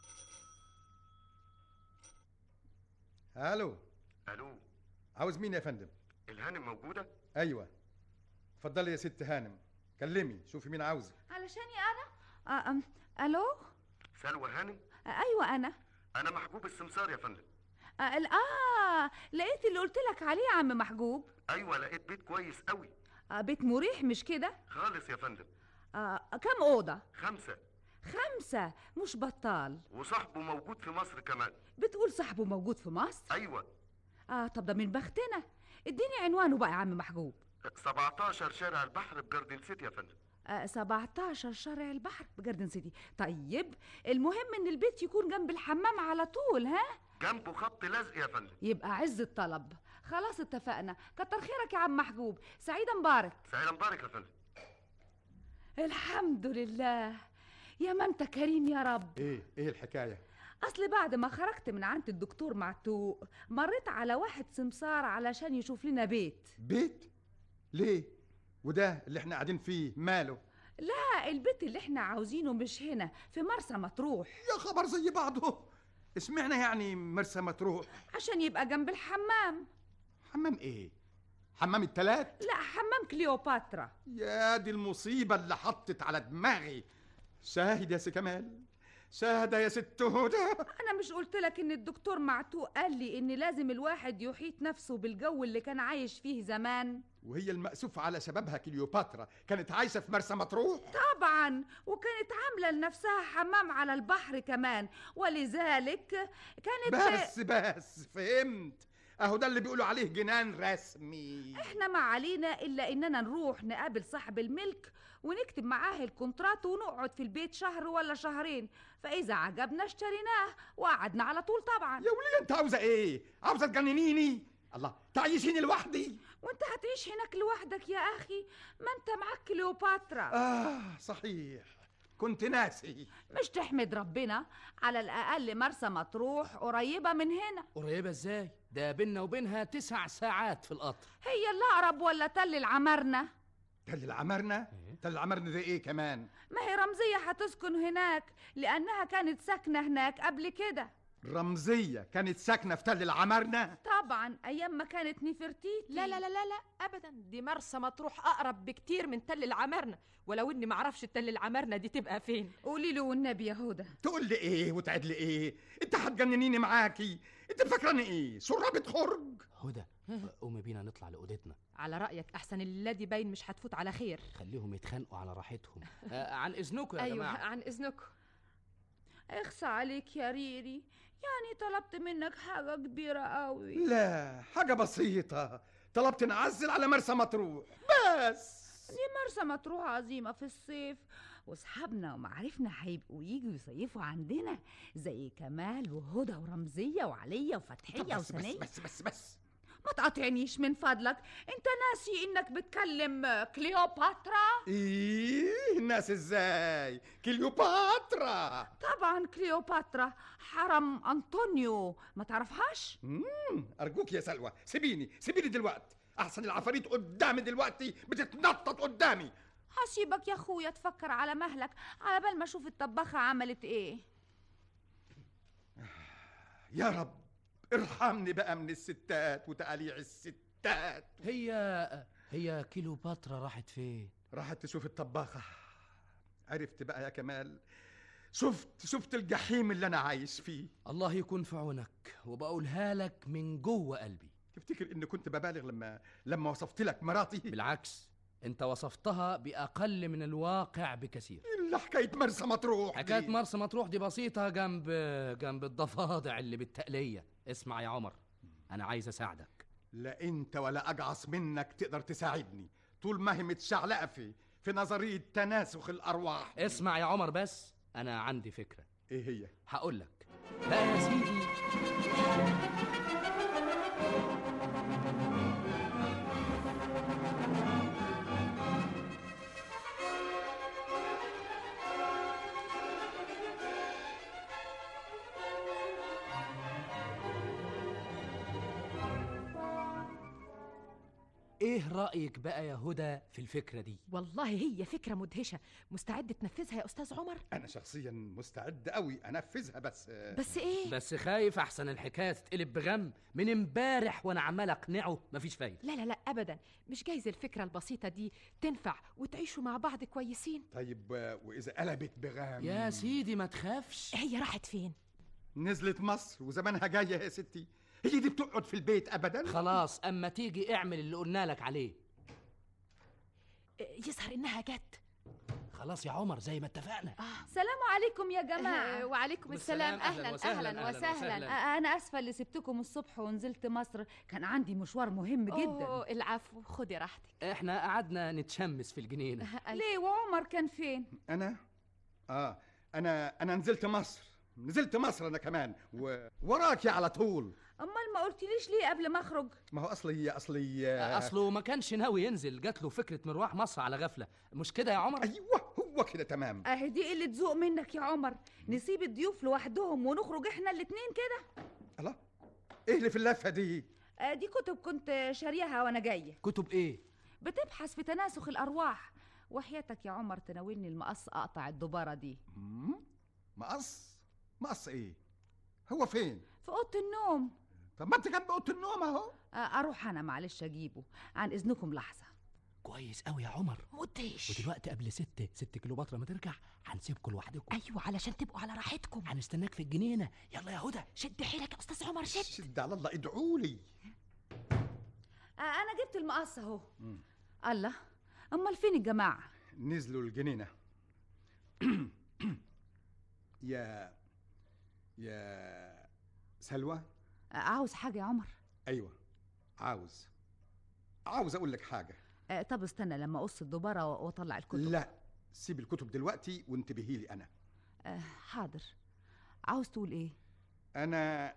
[SPEAKER 4] الو.
[SPEAKER 11] الو.
[SPEAKER 4] عاوز مين يا فندم؟
[SPEAKER 11] الهانم موجوده؟
[SPEAKER 4] ايوه اتفضلي يا ست هانم، كلمي شوفي مين عاوزك.
[SPEAKER 7] علشاني انا؟ آه أم. الو.
[SPEAKER 11] سلوى هانم؟
[SPEAKER 7] آه ايوه انا.
[SPEAKER 11] انا محجوب السمسار يا فندم.
[SPEAKER 7] آه, اه لقيت اللي قلت لك عليه يا عم محجوب.
[SPEAKER 11] ايوه لقيت بيت كويس قوي.
[SPEAKER 7] آه بيت مريح مش كده؟
[SPEAKER 11] خالص يا فندم.
[SPEAKER 7] آه كم اوضه؟
[SPEAKER 11] خمسه.
[SPEAKER 7] خمسة مش بطال.
[SPEAKER 11] وصاحبه موجود في مصر كمان.
[SPEAKER 7] بتقول صاحبه موجود في مصر؟
[SPEAKER 11] ايوه.
[SPEAKER 7] اه طب ده من بختنا. اديني عنوانه بقى يا عم محجوب.
[SPEAKER 11] سبعتاشر شارع البحر بجاردن سيتي يا فندم.
[SPEAKER 7] آه سبعتاشر شارع البحر بجاردن سيتي. طيب المهم ان البيت يكون جنب الحمام على طول. ها
[SPEAKER 11] جنبه خط لزق يا فندم.
[SPEAKER 7] يبقى عز الطلب. خلاص اتفقنا. كتر خيرك يا عم محجوب. سعيدة مبارك.
[SPEAKER 11] سعيدة مبارك يا فندم.
[SPEAKER 7] الحمد لله. يا ما انت كريم يا رب.
[SPEAKER 4] ايه ايه الحكايه؟
[SPEAKER 7] اصل بعد ما خرجت من عند الدكتور معتوق مريت على واحد سمسار علشان يشوف لنا بيت.
[SPEAKER 4] بيت؟ ليه؟ وده اللي احنا قاعدين فيه ماله؟
[SPEAKER 7] لا البيت اللي احنا عاوزينه مش هنا، في مرسى مطروح.
[SPEAKER 4] يا خبر زي بعضه. اسمعنا يعني مرسى مطروح
[SPEAKER 7] عشان يبقى جنب الحمام.
[SPEAKER 4] حمام ايه؟ حمام التلات؟
[SPEAKER 7] لا حمام كليوباترا.
[SPEAKER 4] يا دي المصيبة اللي حطت على دماغي. شاهد يا سي كمال، شاهدة يا ست هدى.
[SPEAKER 7] انا مش قلت لك ان الدكتور معتوق قال لي ان لازم الواحد يحيط نفسه بالجو اللي كان عايش فيه زمان؟
[SPEAKER 4] وهي المأسوف على شبابها كليوباترا كانت عايشة في مرسى مطروح؟
[SPEAKER 7] طبعا، وكانت عاملة لنفسها حمام على البحر كمان، ولذلك كانت
[SPEAKER 4] بس بس فهمت. اهو ده اللي بيقولوا عليه جنان رسمي.
[SPEAKER 7] احنا ما علينا الا اننا نروح نقابل صاحب الملك ونكتب معاه الكونترات ونقعد في البيت شهر ولا شهرين، فاذا عجبنا اشتريناه وقعدنا على طول طبعا.
[SPEAKER 4] يا وليه انت عاوزه ايه؟ عاوزه تجننيني؟ الله، تعيشيني لوحدي؟
[SPEAKER 7] وانت هتعيش هناك لوحدك يا اخي؟ ما انت معاك كليوباترا.
[SPEAKER 4] اه صحيح، كنت ناسي.
[SPEAKER 7] مش تحمد ربنا؟ على الاقل مرسى مطروح قريبه من هنا.
[SPEAKER 3] قريبه ازاي؟ ده بينا وبينها تسع ساعات في القطر.
[SPEAKER 7] هي اللي اقرب ولا تل العمارنه؟
[SPEAKER 4] تل العمارنه؟ تل العمارنه ده ايه كمان؟
[SPEAKER 7] ما هي رمزيه هتسكن هناك لانها كانت ساكنه هناك قبل كده.
[SPEAKER 4] رمزيه كانت ساكنه في تل العمارنه؟
[SPEAKER 7] طبعا ايام ما كانت نفرتيتي.
[SPEAKER 10] لا لا لا لا لا ابدا، دي مرسى مطروح اقرب بكتير من تل العمارنه، ولو اني معرفش تل العمارنه دي تبقى فين.
[SPEAKER 7] قولي له والنبي يا هدى.
[SPEAKER 4] تقول لي ايه وتعد لي ايه؟ انت هتجننيني معاكي؟ انت فاكراني ايه؟ سرابة خرج؟
[SPEAKER 3] هدى قومي بينا نطلع لاوضتنا.
[SPEAKER 10] على رايك احسن الليله دي باين مش هتفوت على خير.
[SPEAKER 3] خليهم يتخانقوا على راحتهم. آه عن اذنكم يا
[SPEAKER 10] أيوة
[SPEAKER 3] جماعه.
[SPEAKER 10] عن اذنكم.
[SPEAKER 7] اخصى عليك يا ريري، يعني طلبت منك حاجة كبيرة قوي.
[SPEAKER 4] لا حاجة بسيطة، طلبت نعزل على مرسى مطروح بس.
[SPEAKER 7] دي مرسى مطروح عظيمة في الصيف، واصحابنا ومعارفنا هيبقوا يجوا يصيفوا عندنا زي كمال وهدى ورمزية وعلية وفتحية
[SPEAKER 4] بس
[SPEAKER 7] وسنية.
[SPEAKER 4] بس بس بس بس
[SPEAKER 7] ما تقاطعنيش من فضلك، انت ناسي انك بتكلم كليوباترا؟
[SPEAKER 4] ايه الناس ازاي؟ كليوباترا
[SPEAKER 7] طبعا كليوباترا، حرم انطونيو، ما تعرفهاش؟
[SPEAKER 4] امم ارجوك يا سلوى سيبيني سيبيني دلوقتي، احسن العفاريت قدامي دلوقتي بتتنطط قدامي.
[SPEAKER 7] هسيبك يا اخويا تفكر على مهلك على بال ما اشوف الطباخة عملت ايه.
[SPEAKER 4] يا رب ارحمني بقى من الستات وتقاليع الستات.
[SPEAKER 3] هي هي كليوباترا راحت فين؟
[SPEAKER 4] راحت تشوف الطباخة. عرفت بقى يا كمال، شفت شفت الجحيم اللي انا عايش فيه.
[SPEAKER 3] الله يكون في عونك، وبقولها لك من جوه قلبي.
[SPEAKER 4] تفتكر اني كنت ببالغ لما لما وصفت لك مراتي؟
[SPEAKER 3] بالعكس، انت وصفتها باقل من الواقع بكثير.
[SPEAKER 4] الا حكايه مرسى مطروح.
[SPEAKER 3] حكايه مرسى مطروح دي بسيطه جنب جنب الضفادع اللي بالتقليه. اسمع يا عمر، انا عايز اساعدك.
[SPEAKER 4] لا انت ولا اجعص منك تقدر تساعدني طول ما هي متشعلقه في في نظريه تناسخ الارواح.
[SPEAKER 3] اسمع يا عمر بس، انا عندي فكره.
[SPEAKER 4] ايه هي؟
[SPEAKER 3] هقول لك بقى يا سيدي. ايه رأيك بقى يا هدى في الفكرة دي؟
[SPEAKER 10] والله هي فكرة مدهشة، مستعد تنفذها يا أستاذ عمر؟
[SPEAKER 4] أنا شخصيا مستعد قوي أنفذها، بس
[SPEAKER 10] بس إيه؟
[SPEAKER 3] بس خايف أحسن الحكاية تتقلب بغم. من امبارح وأنا عمال أقنعه مفيش فايدة.
[SPEAKER 10] لا لا لا أبدا، مش جايز الفكرة البسيطة دي تنفع وتعيشوا مع بعض كويسين.
[SPEAKER 4] طيب وإذا قلبت بغم؟
[SPEAKER 3] يا سيدي ما تخافش.
[SPEAKER 10] هي راحت فين؟
[SPEAKER 4] نزلت مصر وزمانها جاية يا ستي. هي دي بتقعد في البيت أبدا؟
[SPEAKER 3] خلاص، أما تيجي اعمل اللي قلنا لك عليه.
[SPEAKER 10] يظهر إنها جت.
[SPEAKER 3] خلاص يا عمر زي ما اتفقنا.
[SPEAKER 7] سلام عليكم يا جماعة.
[SPEAKER 10] وعليكم السلام. أهلا أهلا وسهلا.
[SPEAKER 7] آه، أنا أسفة اللي سبتكم الصبح ونزلت مصر، كان عندي مشوار مهم جدا.
[SPEAKER 10] أوه العفو، خدي راحتك.
[SPEAKER 3] احنا قعدنا نتشمس في الجنينة.
[SPEAKER 7] ليه وعمر كان فين؟
[SPEAKER 4] انا اه انا انا نزلت مصر نزلت مصر انا كمان ووراكي على طول.
[SPEAKER 7] أمال ما قلتليش ليه قبل ما أخرج؟
[SPEAKER 4] ما هو اصلي اصلي
[SPEAKER 3] اصله ما كانش ناوي ينزل، جات له فكرة مروح مصر على غفلة، مش كده يا عمر؟
[SPEAKER 4] ايوه هو كده تمام.
[SPEAKER 7] أهي دي قلة ذوق منك يا عمر، نسيب الضيوف لوحدهم ونخرج احنا الاتنين كده.
[SPEAKER 4] الله، ايه اللي في اللفة دي؟
[SPEAKER 7] آه، دي كتب كنت شاريها وانا جاية.
[SPEAKER 3] كتب ايه؟
[SPEAKER 7] بتبحث في تناسخ الأرواح، وحياتك يا عمر تناولني المقص أقطع الدبارة دي.
[SPEAKER 4] مقص؟ مقص ايه؟ هو فين؟
[SPEAKER 7] في أوضة النوم.
[SPEAKER 4] طب ما انت جنب أوضة النوم اهو.
[SPEAKER 7] آه، أروح أنا معلش أجيبه، عن إذنكم لحظة.
[SPEAKER 3] كويس قوي يا عمر.
[SPEAKER 10] مدهش.
[SPEAKER 3] ودلوقتي قبل ست ست كليوباترا ما ترجع هنسيبكم لوحدكم.
[SPEAKER 10] أيوة علشان تبقوا على راحتكم.
[SPEAKER 3] هنستناك في الجنينة. يلا يا هدى
[SPEAKER 10] شد حيلك يا أستاذ عمر، شد
[SPEAKER 4] شد على الله، ادعوا لي.
[SPEAKER 7] آه، أنا جبت المقص أهو. الله، أمال فين الجماعة؟
[SPEAKER 4] نزلوا الجنينة. يا يا سلوى.
[SPEAKER 7] آه، عاوز حاجة يا عمر؟
[SPEAKER 4] ايوه عاوز عاوز اقول لك حاجة.
[SPEAKER 7] آه، طب استنى لما أقص الدبارة وأطلع الكتب.
[SPEAKER 4] لا، سيب الكتب دلوقتي وانتبهي لي انا.
[SPEAKER 7] آه، حاضر. عاوز تقول ايه؟
[SPEAKER 4] انا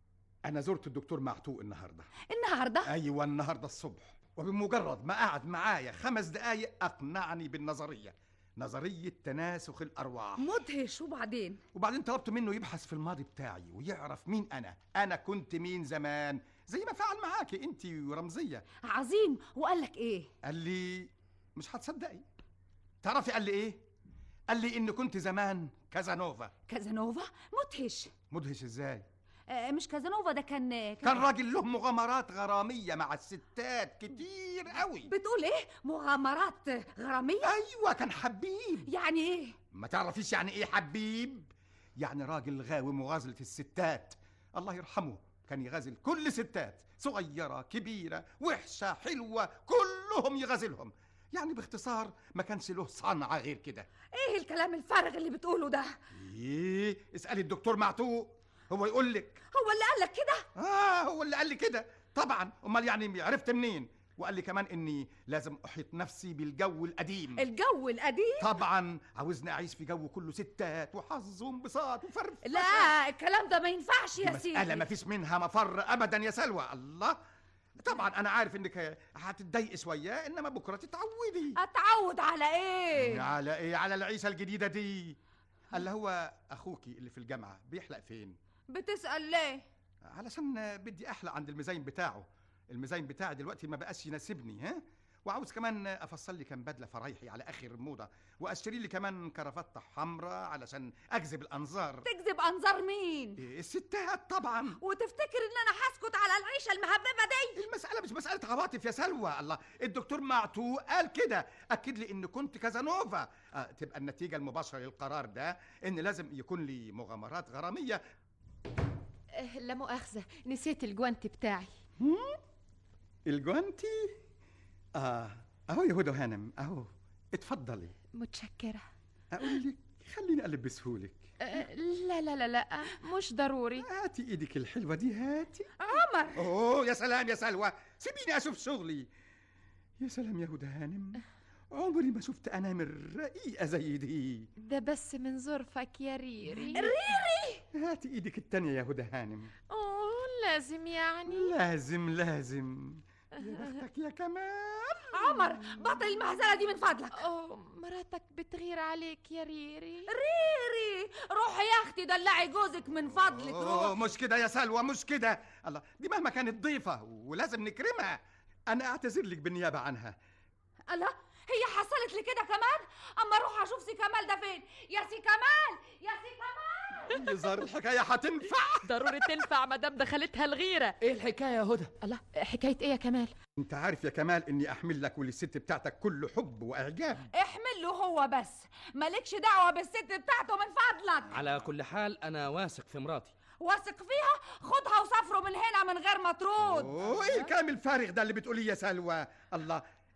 [SPEAKER 4] انا زرت الدكتور معتوق النهارده.
[SPEAKER 7] النهارده؟
[SPEAKER 4] ايوه النهارده الصبح، وبمجرد ما قعد معايا خمس دقايق اقنعني بالنظريه، نظريه تناسخ الارواح.
[SPEAKER 7] مدهش. وبعدين؟
[SPEAKER 4] وبعدين طلبت منه يبحث في الماضي بتاعي ويعرف مين انا انا كنت مين زمان، زي ما فعل معاكي انت ورمزيه.
[SPEAKER 7] عظيم. وقال لك ايه؟
[SPEAKER 4] قال لي مش هتصدقي. تعرفي قال لي ايه؟ قال لي ان كنت زمان كازانوفا.
[SPEAKER 7] كازانوفا؟ مدهش.
[SPEAKER 4] مدهش ازاي؟
[SPEAKER 7] آه، مش كازانوفا ده كان كان,
[SPEAKER 4] كان راجل له مغامرات غراميه مع الستات كتير قوي.
[SPEAKER 7] بتقول ايه؟ مغامرات غراميه؟
[SPEAKER 4] ايوه كان حبيب.
[SPEAKER 7] يعني ايه؟
[SPEAKER 4] ما تعرفيش يعني ايه حبيب؟ يعني راجل غاوي مغازله الستات. الله يرحمه كان يغازل كل ستات، صغيره كبيره وحشه حلوه كلهم يغازلهم. يعني باختصار ما كانش له صنعه غير كده.
[SPEAKER 7] ايه الكلام الفارغ اللي بتقوله ده؟
[SPEAKER 4] ايه، اسالي الدكتور معتوق هو يقول لك.
[SPEAKER 7] هو اللي قال لك كده؟
[SPEAKER 4] اه هو اللي قال لي كده طبعا. امال يعني عرفت منين؟ وقال لي كمان اني لازم احيط نفسي بالجو القديم.
[SPEAKER 7] الجو القديم؟
[SPEAKER 4] طبعا عاوزني اعيش في جو كله ستات وحظ وانبساط وفرفشه.
[SPEAKER 7] لا الكلام ده ما ينفعش يا سيدي.
[SPEAKER 4] مسألة ما فيش منها مفر ابدا يا سلوى. الله، طبعا انا عارف انك هتتضايقي شويه، انما بكره تتعودي.
[SPEAKER 7] اتعود على ايه؟
[SPEAKER 4] على ايه؟ على العيشه الجديده دي. اللي هو اخوكي اللي في الجامعه بيحلق فين؟
[SPEAKER 7] بتسأل ليه؟
[SPEAKER 4] علشان بدي احلق عند الميزان بتاعه. الميزان بتاعي دلوقتي ما بقاش يناسبني، ها؟ وعاوز كمان افصل لي كام بدله فرايحي على اخر موضه، واشتري لي كمان كرافته حمراء علشان اجذب الانظار.
[SPEAKER 7] تجذب انظار مين؟
[SPEAKER 4] إيه الستات طبعا.
[SPEAKER 7] وتفتكر ان انا هسكت على العيشه المهببه دي؟
[SPEAKER 4] المساله مش مساله عواطف يا سلوى. الله، الدكتور معتوق قال كده، اكد لي ان كنت كازانوفا. آه تبقى النتيجه المباشره للقرار ده ان لازم يكون لي مغامرات غراميه.
[SPEAKER 10] أه لا مؤاخذه، نسيت الجوانتي بتاعي.
[SPEAKER 4] الجوانتي؟ اه اهو يا هدى هانم، اهو اتفضلي.
[SPEAKER 10] متشكره.
[SPEAKER 4] اقول لك خليني البسهولك.
[SPEAKER 10] أه لا لا لا لا مش ضروري.
[SPEAKER 4] هاتي ايدك الحلوه دي، هاتي.
[SPEAKER 7] عمر.
[SPEAKER 4] اوه يا سلام يا سلوى، سيبيني اشوف شغلي. يا سلام يا هدى هانم، عمري ما شفت انامل رقيقه زي دي.
[SPEAKER 10] ده بس من ظرفك يا ريري.
[SPEAKER 7] ريري؟
[SPEAKER 4] هاتي ايدك التانية يا هدى هانم.
[SPEAKER 10] اوه لازم يعني.
[SPEAKER 4] لازم لازم. يا بختك يا كمال.
[SPEAKER 7] عمر بطل المهزله دي من فضلك.
[SPEAKER 10] اوه مراتك بتغير عليك يا ريري.
[SPEAKER 7] ريري روحي يا اختي دلعي جوزك من فضلك.
[SPEAKER 4] روح. مش كده يا سلوى، مش كده. الله، دي مهما كانت ضيفه ولازم نكرمها. انا اعتذر لك بالنيابه عنها.
[SPEAKER 7] الله، هي حصلت لي كده كمان؟ اما اروح اشوف سي كمال ده فين. يا سي كمال، يا سي كمال.
[SPEAKER 4] يظهر الحكايه هتنفع.
[SPEAKER 10] ضروري تنفع مادام دخلتها الغيره.
[SPEAKER 3] ايه الحكايه يا هدى؟
[SPEAKER 10] الله، حكايه ايه يا كمال؟
[SPEAKER 4] انت عارف يا كمال اني احمل لك وللست بتاعتك كل حب واعجاب.
[SPEAKER 7] احمل له هو بس، مالكش دعوه بالست بتاعته من فضلك.
[SPEAKER 3] على كل حال انا واثق في مراتي.
[SPEAKER 7] واثق فيها؟ خدها وسافروا من هنا من غير ما ترد.
[SPEAKER 4] اوه ايه الكلام الفارغ ده اللي بتقوليه يا سلوى؟ الله،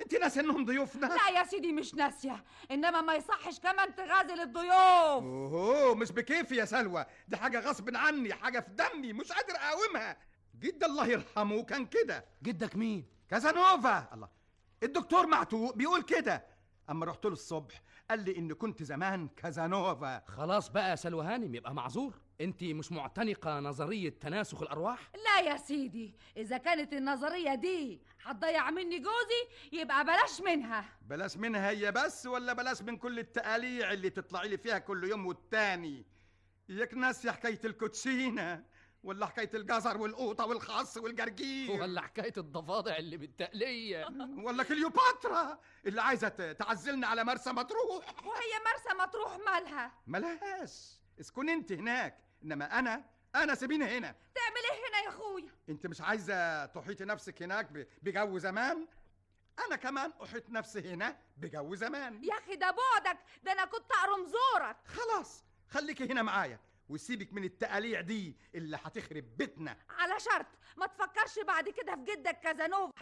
[SPEAKER 4] انت ناس انهم ضيوفنا؟
[SPEAKER 7] لا يا سيدي مش ناسيه، انما ما يصحش كمان تغازل الضيوف.
[SPEAKER 4] اوه مش بكيفي يا سلوى، دي حاجه غصب عني، حاجه في دمي مش قادر اقاومها. جد الله يرحمه كان كده.
[SPEAKER 3] جدك مين؟
[SPEAKER 4] كازانوفا. الله، الدكتور معتوق بيقول كده. اما رحت له الصبح قال لي ان كنت زمان كازانوفا.
[SPEAKER 3] خلاص بقى يا سلوى هانم، يبقى معذور. انت مش معتنقه نظريه تناسخ الارواح؟
[SPEAKER 7] لا يا سيدي، اذا كانت النظريه دي هتضيع مني جوزي يبقى بلاش منها.
[SPEAKER 4] بلاش منها هي بس، ولا بلاش من كل التقاليع اللي تطلعي لي فيها كل يوم والتاني؟ ياك ناسيه حكايه الكوتشينه، ولا حكايه الجزر والقوطه والخس والجرجير،
[SPEAKER 3] ولا حكايه الضفادع اللي بالتقليه،
[SPEAKER 4] ولا كليوباترا اللي عايزه تعزلنا على مرسى مطروح.
[SPEAKER 7] وهي مرسى مطروح مالها؟
[SPEAKER 4] ملهاش، اسكن انت هناك، انما انا انا سيبيني هنا.
[SPEAKER 7] تعمل ايه هنا يا اخويا؟
[SPEAKER 4] انت مش عايزه تحيطي نفسك هناك بجو زمان؟ انا كمان احيط نفسي هنا بجو زمان.
[SPEAKER 7] يا اخي ده بعدك، ده انا كنت اقرم زورك.
[SPEAKER 4] خلاص خليكي هنا معايا وسيبك من التقاليع دي اللي هتخرب بيتنا.
[SPEAKER 7] على شرط ما تفكرش بعد كده في جدك كازانوفا.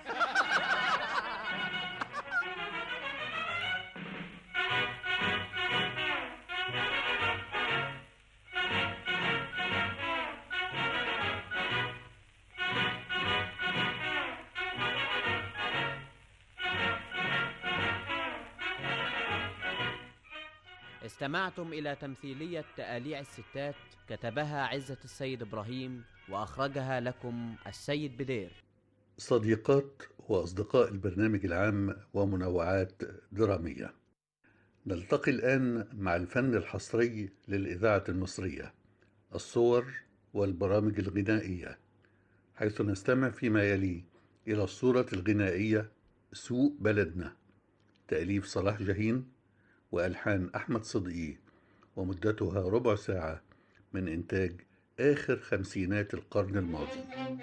[SPEAKER 8] استمعتم إلى تمثيلية تآليع الستات كتبها عزة السيد إبراهيم وأخرجها لكم السيد بدير.
[SPEAKER 2] صديقات وأصدقاء البرنامج العام ومنوعات درامية، نلتقي الآن مع الفن الحصري للإذاعة المصرية، الصور والبرامج الغنائية، حيث نستمع فيما يلي إلى الصورة الغنائية سوق بلدنا، تأليف صلاح جاهين وألحان أحمد صدقي، ومدتها ربع ساعة، من إنتاج آخر خمسينات القرن الماضي.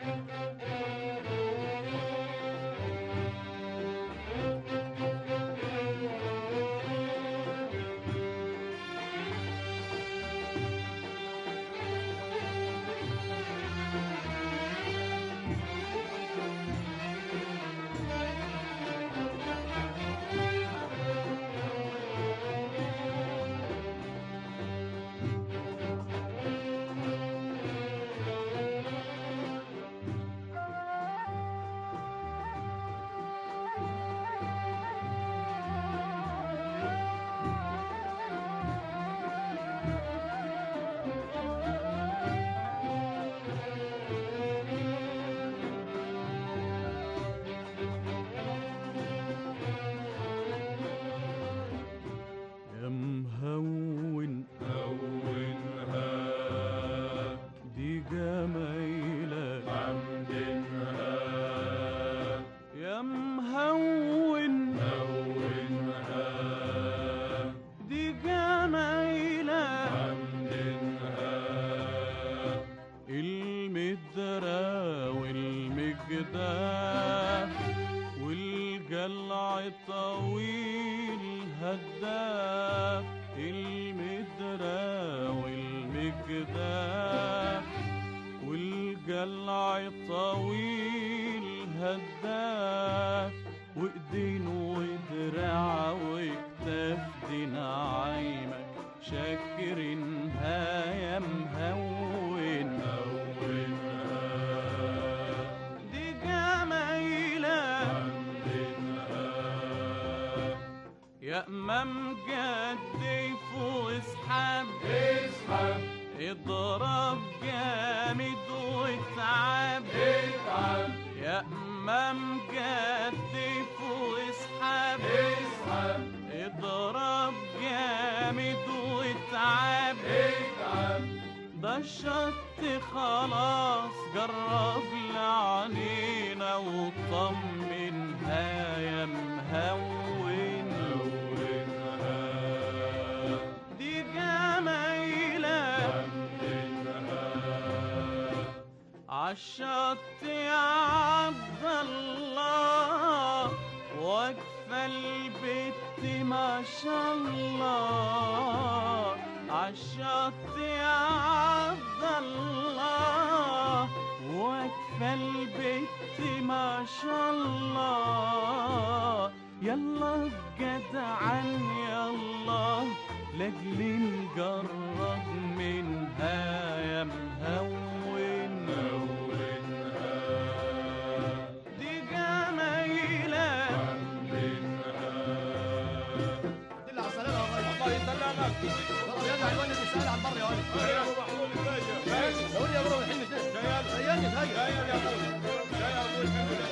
[SPEAKER 12] عالشط يا عبد الله واقفة البت ما شاء الله، عالشط يا عبد الله واقفة البت ما شاء الله،
[SPEAKER 9] يلا يا ولد نسال عن بره يا ولد.
[SPEAKER 13] يا ابو محمود ازيك؟
[SPEAKER 9] قول يا برو الحين مش
[SPEAKER 13] شيال
[SPEAKER 9] شيالني
[SPEAKER 13] شيال يا ابوي شيال يا ابوي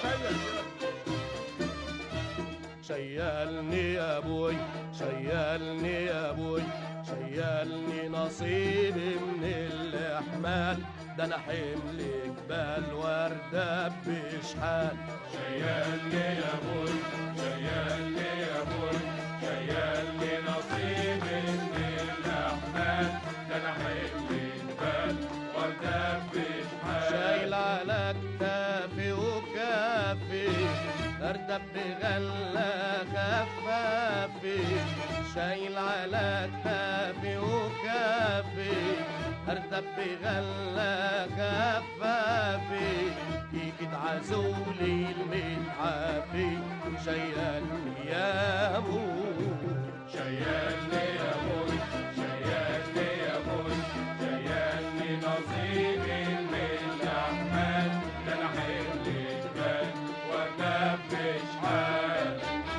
[SPEAKER 9] شيلني يا ابوي شيلني يا ابوي شيلني نصيبي من الاحمال ده انا حمل جبال وردة بشحال.
[SPEAKER 13] شيلني يا ابوي شيلني يا ابوي شيلني نصيبي من الاحمال ده انا حمل جبال وردة بشحال.
[SPEAKER 9] شايل على كتافي وكافي اردب بغلة خفافي. شايل على كتافي وكافي اردب بغلة خفافي. يجي عزولي المتعافي شيلني يا ابوي
[SPEAKER 13] شيلني يا ابوي شيلني يا ابوي شيلني نصيبي من الاحمال ده انا حمل جبال وردة بشحال.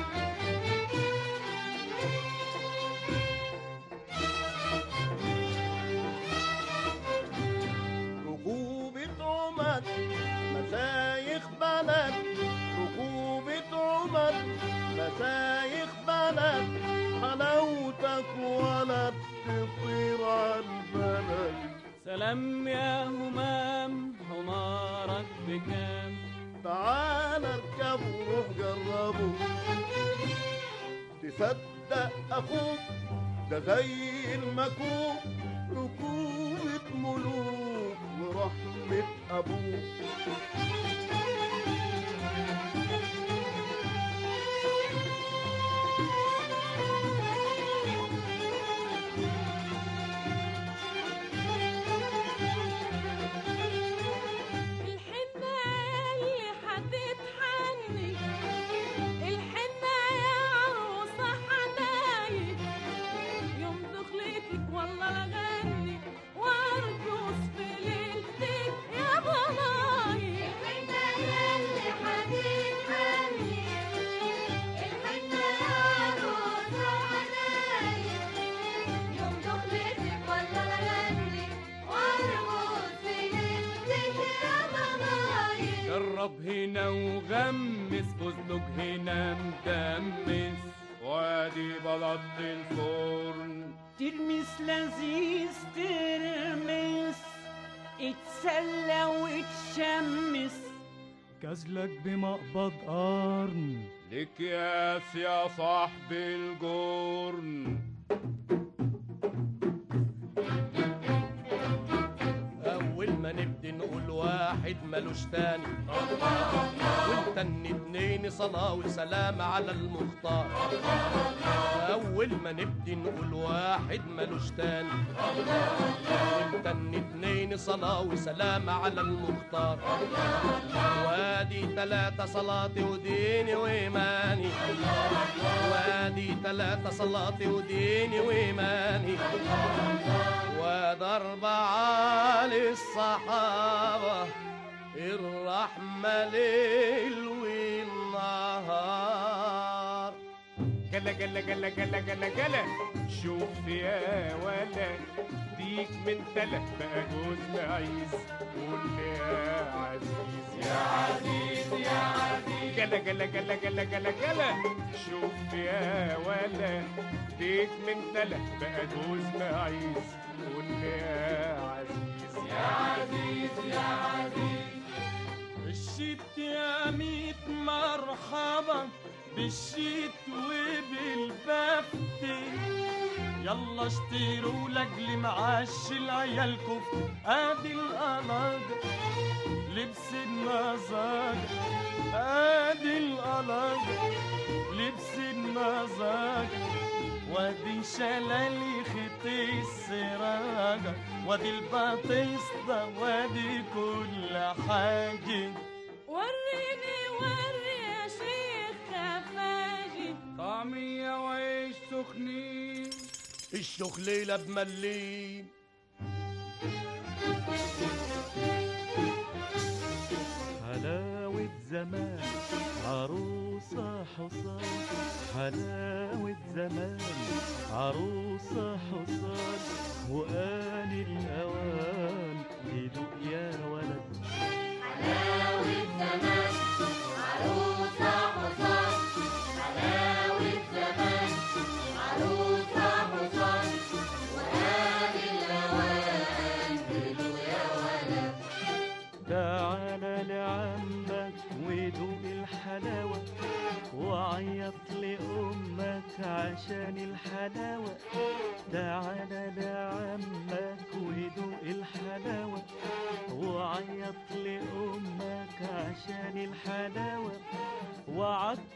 [SPEAKER 9] ركوبة عمد مشايخ بلد ركوبة عمد مشايخ بلد حلاوتك ولا بتطير عالبلد.
[SPEAKER 12] سلام يا همام حمارك بكام؟
[SPEAKER 9] تعال اركب وروح جربه تصدق اخوك ده زي المكوك ركوبة ملوك ورحمة ابوك.
[SPEAKER 12] جرب هنا وغمس فستق هنا مدمس
[SPEAKER 13] وادي بلط الفرن
[SPEAKER 12] ترمس لذيذ ترمس اتسلى واتشمس كازلك بمقبض قرن
[SPEAKER 13] لك ياس يا صاحب الجرن.
[SPEAKER 9] أول ما نبدي نقول واحد ملوش تاني والتاني اتنين صلاة وسلام على المختار. أول ما نبدي نقول واحد ملوش تاني والتاني اتنين صلاة وسلام على المختار. وادي تلاتة صلاتي وديني وإيماني وادي تلاتة صلاتي وديني وإيماني. وادي أربعة للصحابة الرحمة ليل والنهار.
[SPEAKER 13] جلا جلا جلا جلا جلا جلا شوف يا ولد ديك من تلة بقى جوز معيز قول يا عزيز يا عزيز يا عزيز. جلا جلا جلا جلا جلا جلا شوف يا ولد ديك من تلة بقى جوز معيز قول يا عزيز يا عزيز يا عزيز.
[SPEAKER 12] بالشيت يا ميت مرحبا بالشيت وبالبفت يلا اشتروا لاجل معاش العيال كفت ادي القلاجة لبس النزاجة ادي القلاجة لبس النزاجة وادي شلالي خطي السراجة وادي البطيسة وادي كل حاجة.
[SPEAKER 5] وريني وري يا شيخ خفاجي
[SPEAKER 12] طعمية وعيش سخنين
[SPEAKER 9] الشخليلة بملين
[SPEAKER 12] حلاوة زمان عروسة حصان حلاوة زمان عروسة حصان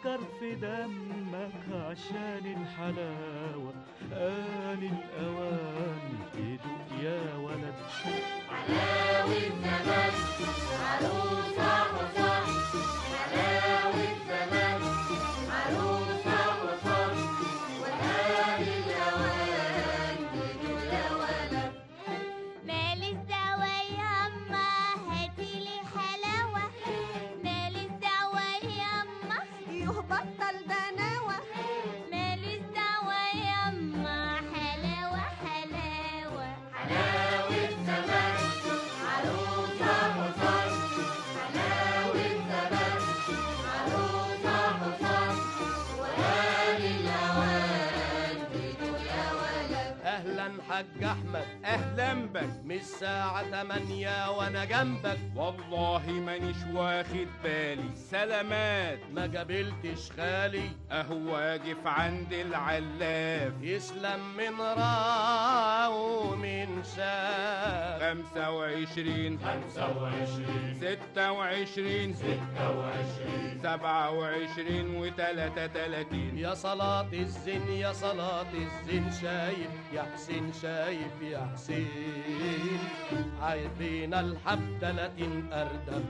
[SPEAKER 12] سكر في دمك عشان الحلاوة، آن الأوان تدوق يا ولد.
[SPEAKER 5] حلاوة زمان عروسة حصان، حلاوة زمان عروسة حصان، وآن الأوان تدوق يا ولد.
[SPEAKER 14] مال الدوا ياما هاتيلي حلاوة، مال الدوا ياما يهبطل بناوة، مال الدوا ياما حلاوة حلاوة.
[SPEAKER 5] حلاوة زمان عروسة حصان، حلاوة زمان عروسة حصان، وآن الأوان تدوق يا ولد.
[SPEAKER 9] اهلا حاج احمد، اهلا بك، من الساعة تمانية وانا جنبك.
[SPEAKER 13] والله مانيش واخد بالي. سلامات،
[SPEAKER 9] ما قابلتش خالي،
[SPEAKER 13] اهو واقف عند العلاف.
[SPEAKER 9] يسلم من راه ومن شاف.
[SPEAKER 13] خمسة وعشرين
[SPEAKER 12] خمسة وعشرين
[SPEAKER 13] ستة وعشرين
[SPEAKER 12] ستة وعشرين
[SPEAKER 13] سبعة وعشرين وتلاتة تلاتين.
[SPEAKER 9] يا صلاة الزين يا صلاة الزين، شايف يا حسين شايف يا حسين، عايبين الحب تلاتين أردب.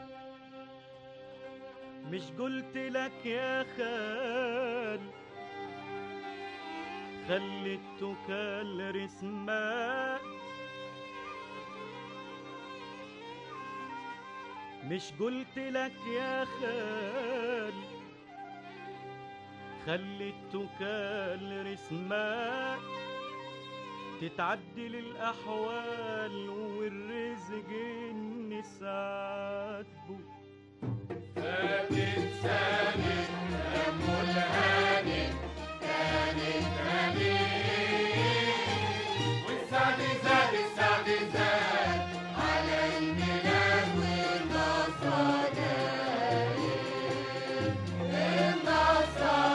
[SPEAKER 12] مش قلت لك يا خال خلي التكال رسمة، مش قلت لك يا خال خلي التكال رسمة، تتعدل الأحوال والرزق نسعده.
[SPEAKER 5] فاتت سنة أم الهاني كانت هنية، والسعد زاد السعد زاد على الميلاد والنصر جايين، النصر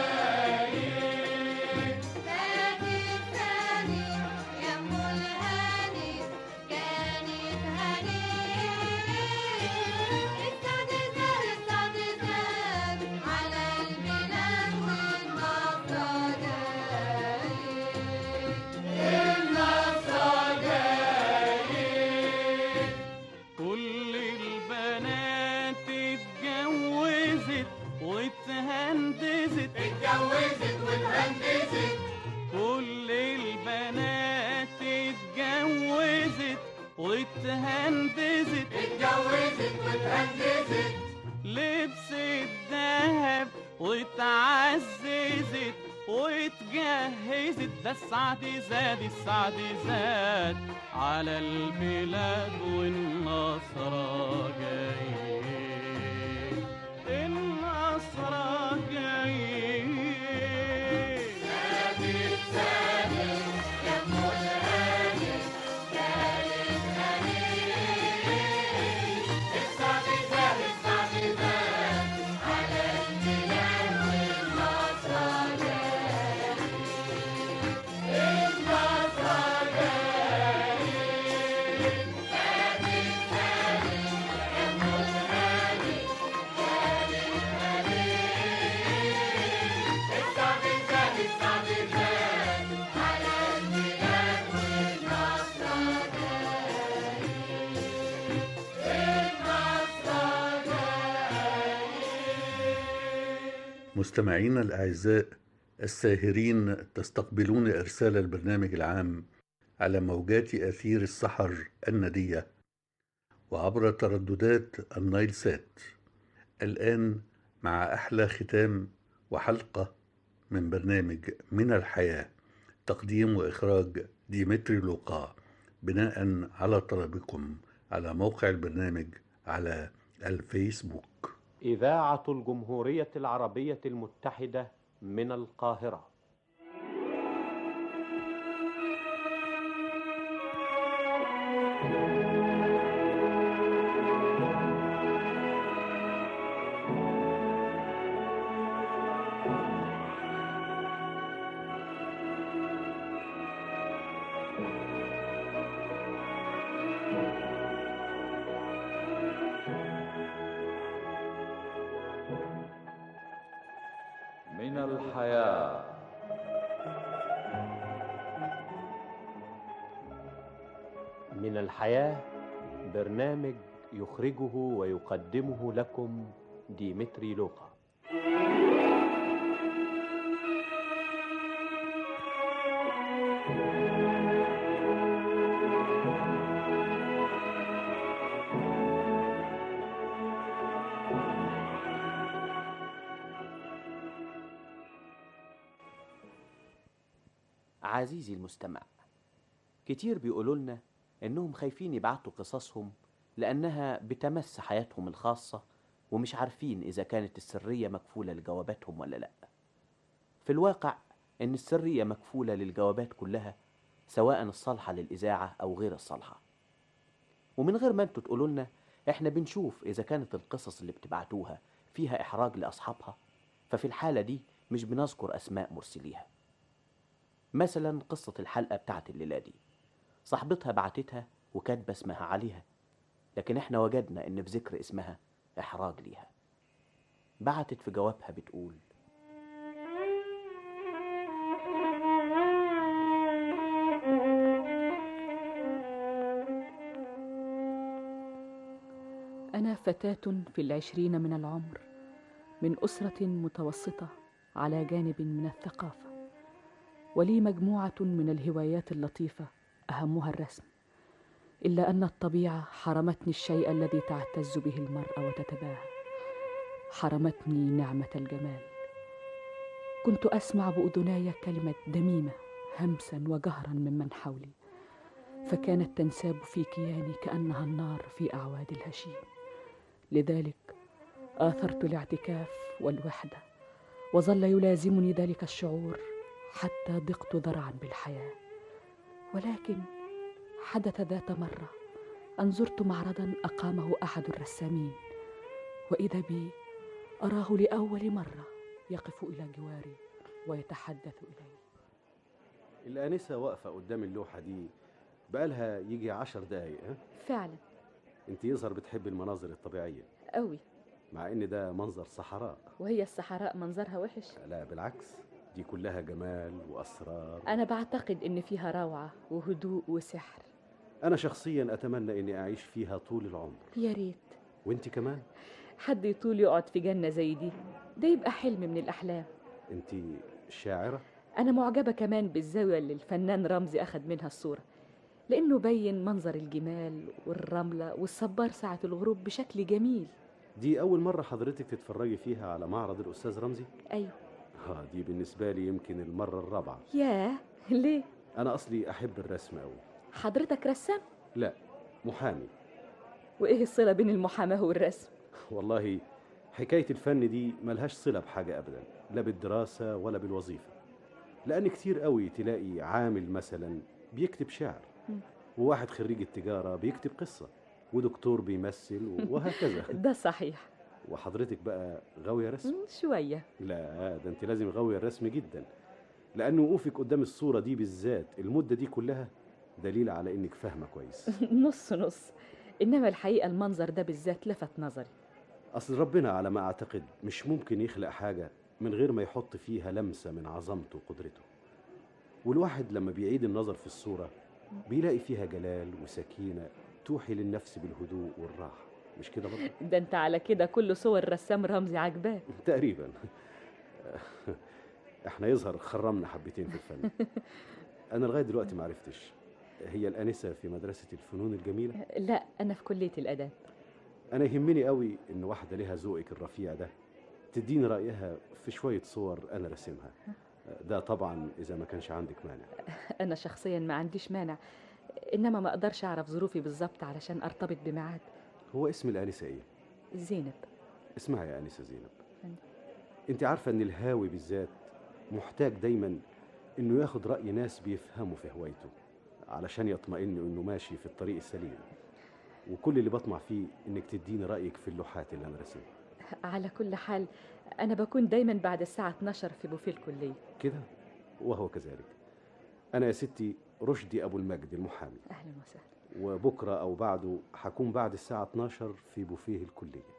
[SPEAKER 5] جايين. فاتت سنة يا أم الهاني كانت هنية، السعد زاد السعد زاد على الميلاد والنصر جايين، النصر جايين.
[SPEAKER 12] كل البنات اتجوزت واتهندزت،
[SPEAKER 5] اتجوزت واتهندزت،
[SPEAKER 12] كل البنات اتجوزت واتهندزت،
[SPEAKER 5] اتجوزت واتهندزت،
[SPEAKER 12] لبست ذهب واتعززت واتجهزت. ده السعد زاد السعد زاد على البلاد والنصر جايين، النصر جايين.
[SPEAKER 5] فاتت سنة يا أم الهاني كانت هنية، السعد زاد السعد زاد على الميلاد والنصر جايين، النصر جايين. فاتت سنة يا أم الهاني كانت هنية، السعد زاد السعد زاد على الميلاد والنصر جايين، النصر جايين.
[SPEAKER 2] مستمعينا الأعزاء الساهرين، تستقبلون إرسال البرنامج العام على موجات أثير السحر الندية وعبر ترددات النايل سات. الآن مع أحلى ختام وحلقة من برنامج من الحياة، تقديم وإخراج ديمتري لوقا، بناء على طلبكم على موقع البرنامج على الفيسبوك.
[SPEAKER 15] إذاعة الجمهورية العربية المتحدة من القاهرة. الحياة برنامج يخرجه ويقدمه لكم ديمتري لوقا.
[SPEAKER 8] عزيزي المستمع، كتير بيقولوا لنا إنهم خايفين يبعتوا قصصهم لأنها بتمس حياتهم الخاصة ومش عارفين إذا كانت السرية مكفولة لجواباتهم ولا لأ. في الواقع إن السرية مكفولة للجوابات كلها، سواء الصالحة للإذاعة أو غير الصالحة. ومن غير ما انتوا تقولوا لنا، إحنا بنشوف إذا كانت القصص اللي بتبعتوها فيها إحراج لأصحابها، ففي الحالة دي مش بنذكر أسماء مرسليها. مثلا قصة الحلقة بتاعت الليلة دي، صاحبتها بعتتها وكاتبة اسمها عليها، لكن احنا وجدنا ان في ذكر اسمها احراج ليها. بعتت في جوابها بتقول:
[SPEAKER 6] أنا فتاة في العشرين من العمر، من أسرة متوسطة على جانب من الثقافة، ولي مجموعة من الهوايات اللطيفة أهمها الرسم، إلا أن الطبيعة حرمتني الشيء الذي تعتز به المرأة وتتباهى، حرمتني نعمة الجمال. كنت أسمع بأذناي كلمة دميمة همسا وجهرا ممن حولي، فكانت تنساب في كياني كأنها النار في أعواد الهشيم. لذلك آثرت الاعتكاف والوحدة، وظل يلازمني ذلك الشعور حتى ضقت ذرعا بالحياة. ولكن حدث ذات مرة أن زرت معرضا أقامه أحد الرسامين، وإذا بي أراه لأول مرة يقف إلى جواري ويتحدث إلي.
[SPEAKER 16] الآنسة واقفة قدام اللوحة دي بقالها يجي عشر دقايق. ها؟
[SPEAKER 6] فعلا.
[SPEAKER 16] انت يظهر بتحب المناظر الطبيعية
[SPEAKER 6] قوي،
[SPEAKER 16] مع ان ده منظر صحراء.
[SPEAKER 6] وهي الصحراء منظرها وحش؟
[SPEAKER 16] لا بالعكس، دي كلها جمال وأسرار.
[SPEAKER 6] أنا بعتقد إن فيها روعة وهدوء وسحر.
[SPEAKER 16] أنا شخصيا أتمنى إني أعيش فيها طول العمر.
[SPEAKER 6] يا ريت.
[SPEAKER 16] وانت كمان؟
[SPEAKER 6] حد يطول يقعد في جنة زي دي، ده يبقى حلم من الأحلام.
[SPEAKER 16] انت شاعرة؟
[SPEAKER 6] أنا معجبة كمان بالزاوية اللي الفنان رمزي أخد منها الصورة، لأنه بين منظر الجمال والرملة والصبار ساعة الغروب بشكل جميل.
[SPEAKER 16] دي أول مرة حضرتك تتفرجي فيها على معرض الأستاذ رمزي؟
[SPEAKER 6] أيوه.
[SPEAKER 16] ها دي بالنسبة لي يمكن المرة الرابعة.
[SPEAKER 6] ياه، ليه؟
[SPEAKER 16] أنا أصلي أحب الرسم أوي.
[SPEAKER 6] حضرتك رسام؟
[SPEAKER 16] لا، محامي.
[SPEAKER 6] وإيه الصلة بين المحاماة والرسم؟
[SPEAKER 16] والله حكاية الفن دي ملهاش صلة بحاجة أبدا، لا بالدراسة ولا بالوظيفة. لأن كتير قوي تلاقي عامل مثلا بيكتب شعر، وواحد خريج التجارة بيكتب قصة، ودكتور بيمثل، وهكذا.
[SPEAKER 6] ده صحيح.
[SPEAKER 16] وحضرتك بقى غاوية رسم؟
[SPEAKER 6] شوية.
[SPEAKER 16] لا، ده انت لازم غاوية الرسم جدا، لأن وقوفك قدام الصورة دي بالذات المدة دي كلها دليل على إنك فاهمة كويس.
[SPEAKER 6] نص نص، إنما الحقيقة المنظر ده بالذات لفت نظري.
[SPEAKER 16] أصل ربنا على ما أعتقد مش ممكن يخلق حاجة من غير ما يحط فيها لمسة من عظمته وقدرته، والواحد لما بيعيد النظر في الصورة بيلاقي فيها جلال وسكينة توحي للنفس بالهدوء والراحة. مش كده برضه؟
[SPEAKER 6] ده انت على كده كل صور رسام رمزي عجباه.
[SPEAKER 16] تقريبا. احنا يظهر خرمنا حبتين في الفن. انا لغاية دلوقتي ما عرفتش، هي الآنسة في مدرسة الفنون الجميلة؟
[SPEAKER 6] لا، أنا في كلية الآداب.
[SPEAKER 16] أنا يهمني قوي إن واحدة لها ذوقك الرفيع ده تديني رأيها في شوية صور أنا رسمها، ده طبعا إذا ما كانش عندك مانع.
[SPEAKER 6] أنا شخصيا ما عنديش مانع، إنما ما أقدرش أعرف ظروفي بالظبط علشان أرتبط بميعاد.
[SPEAKER 16] هو اسم الآنسة إيه؟
[SPEAKER 6] زينب.
[SPEAKER 16] اسمها يا آنسة زينب، أنت عارفة إن الهاوي بالذات محتاج دايما إنه ياخد رأي ناس بيفهموا في هوايته علشان يطمئن إنه ماشي في الطريق السليم. وكل اللي بطمع فيه إنك تديني رأيك في اللوحات اللي أنا رسمها.
[SPEAKER 6] على كل حال أنا بكون دايما بعد الساعة اتناشر في بوفيه الكلية.
[SPEAKER 16] كده؟ وهو كذلك. أنا يا ستي رشدي أبو المجد المحامي.
[SPEAKER 6] أهلا وسهلا.
[SPEAKER 16] وبكرة أو بعده هكون بعد الساعة اتناشر في بوفيه الكلية.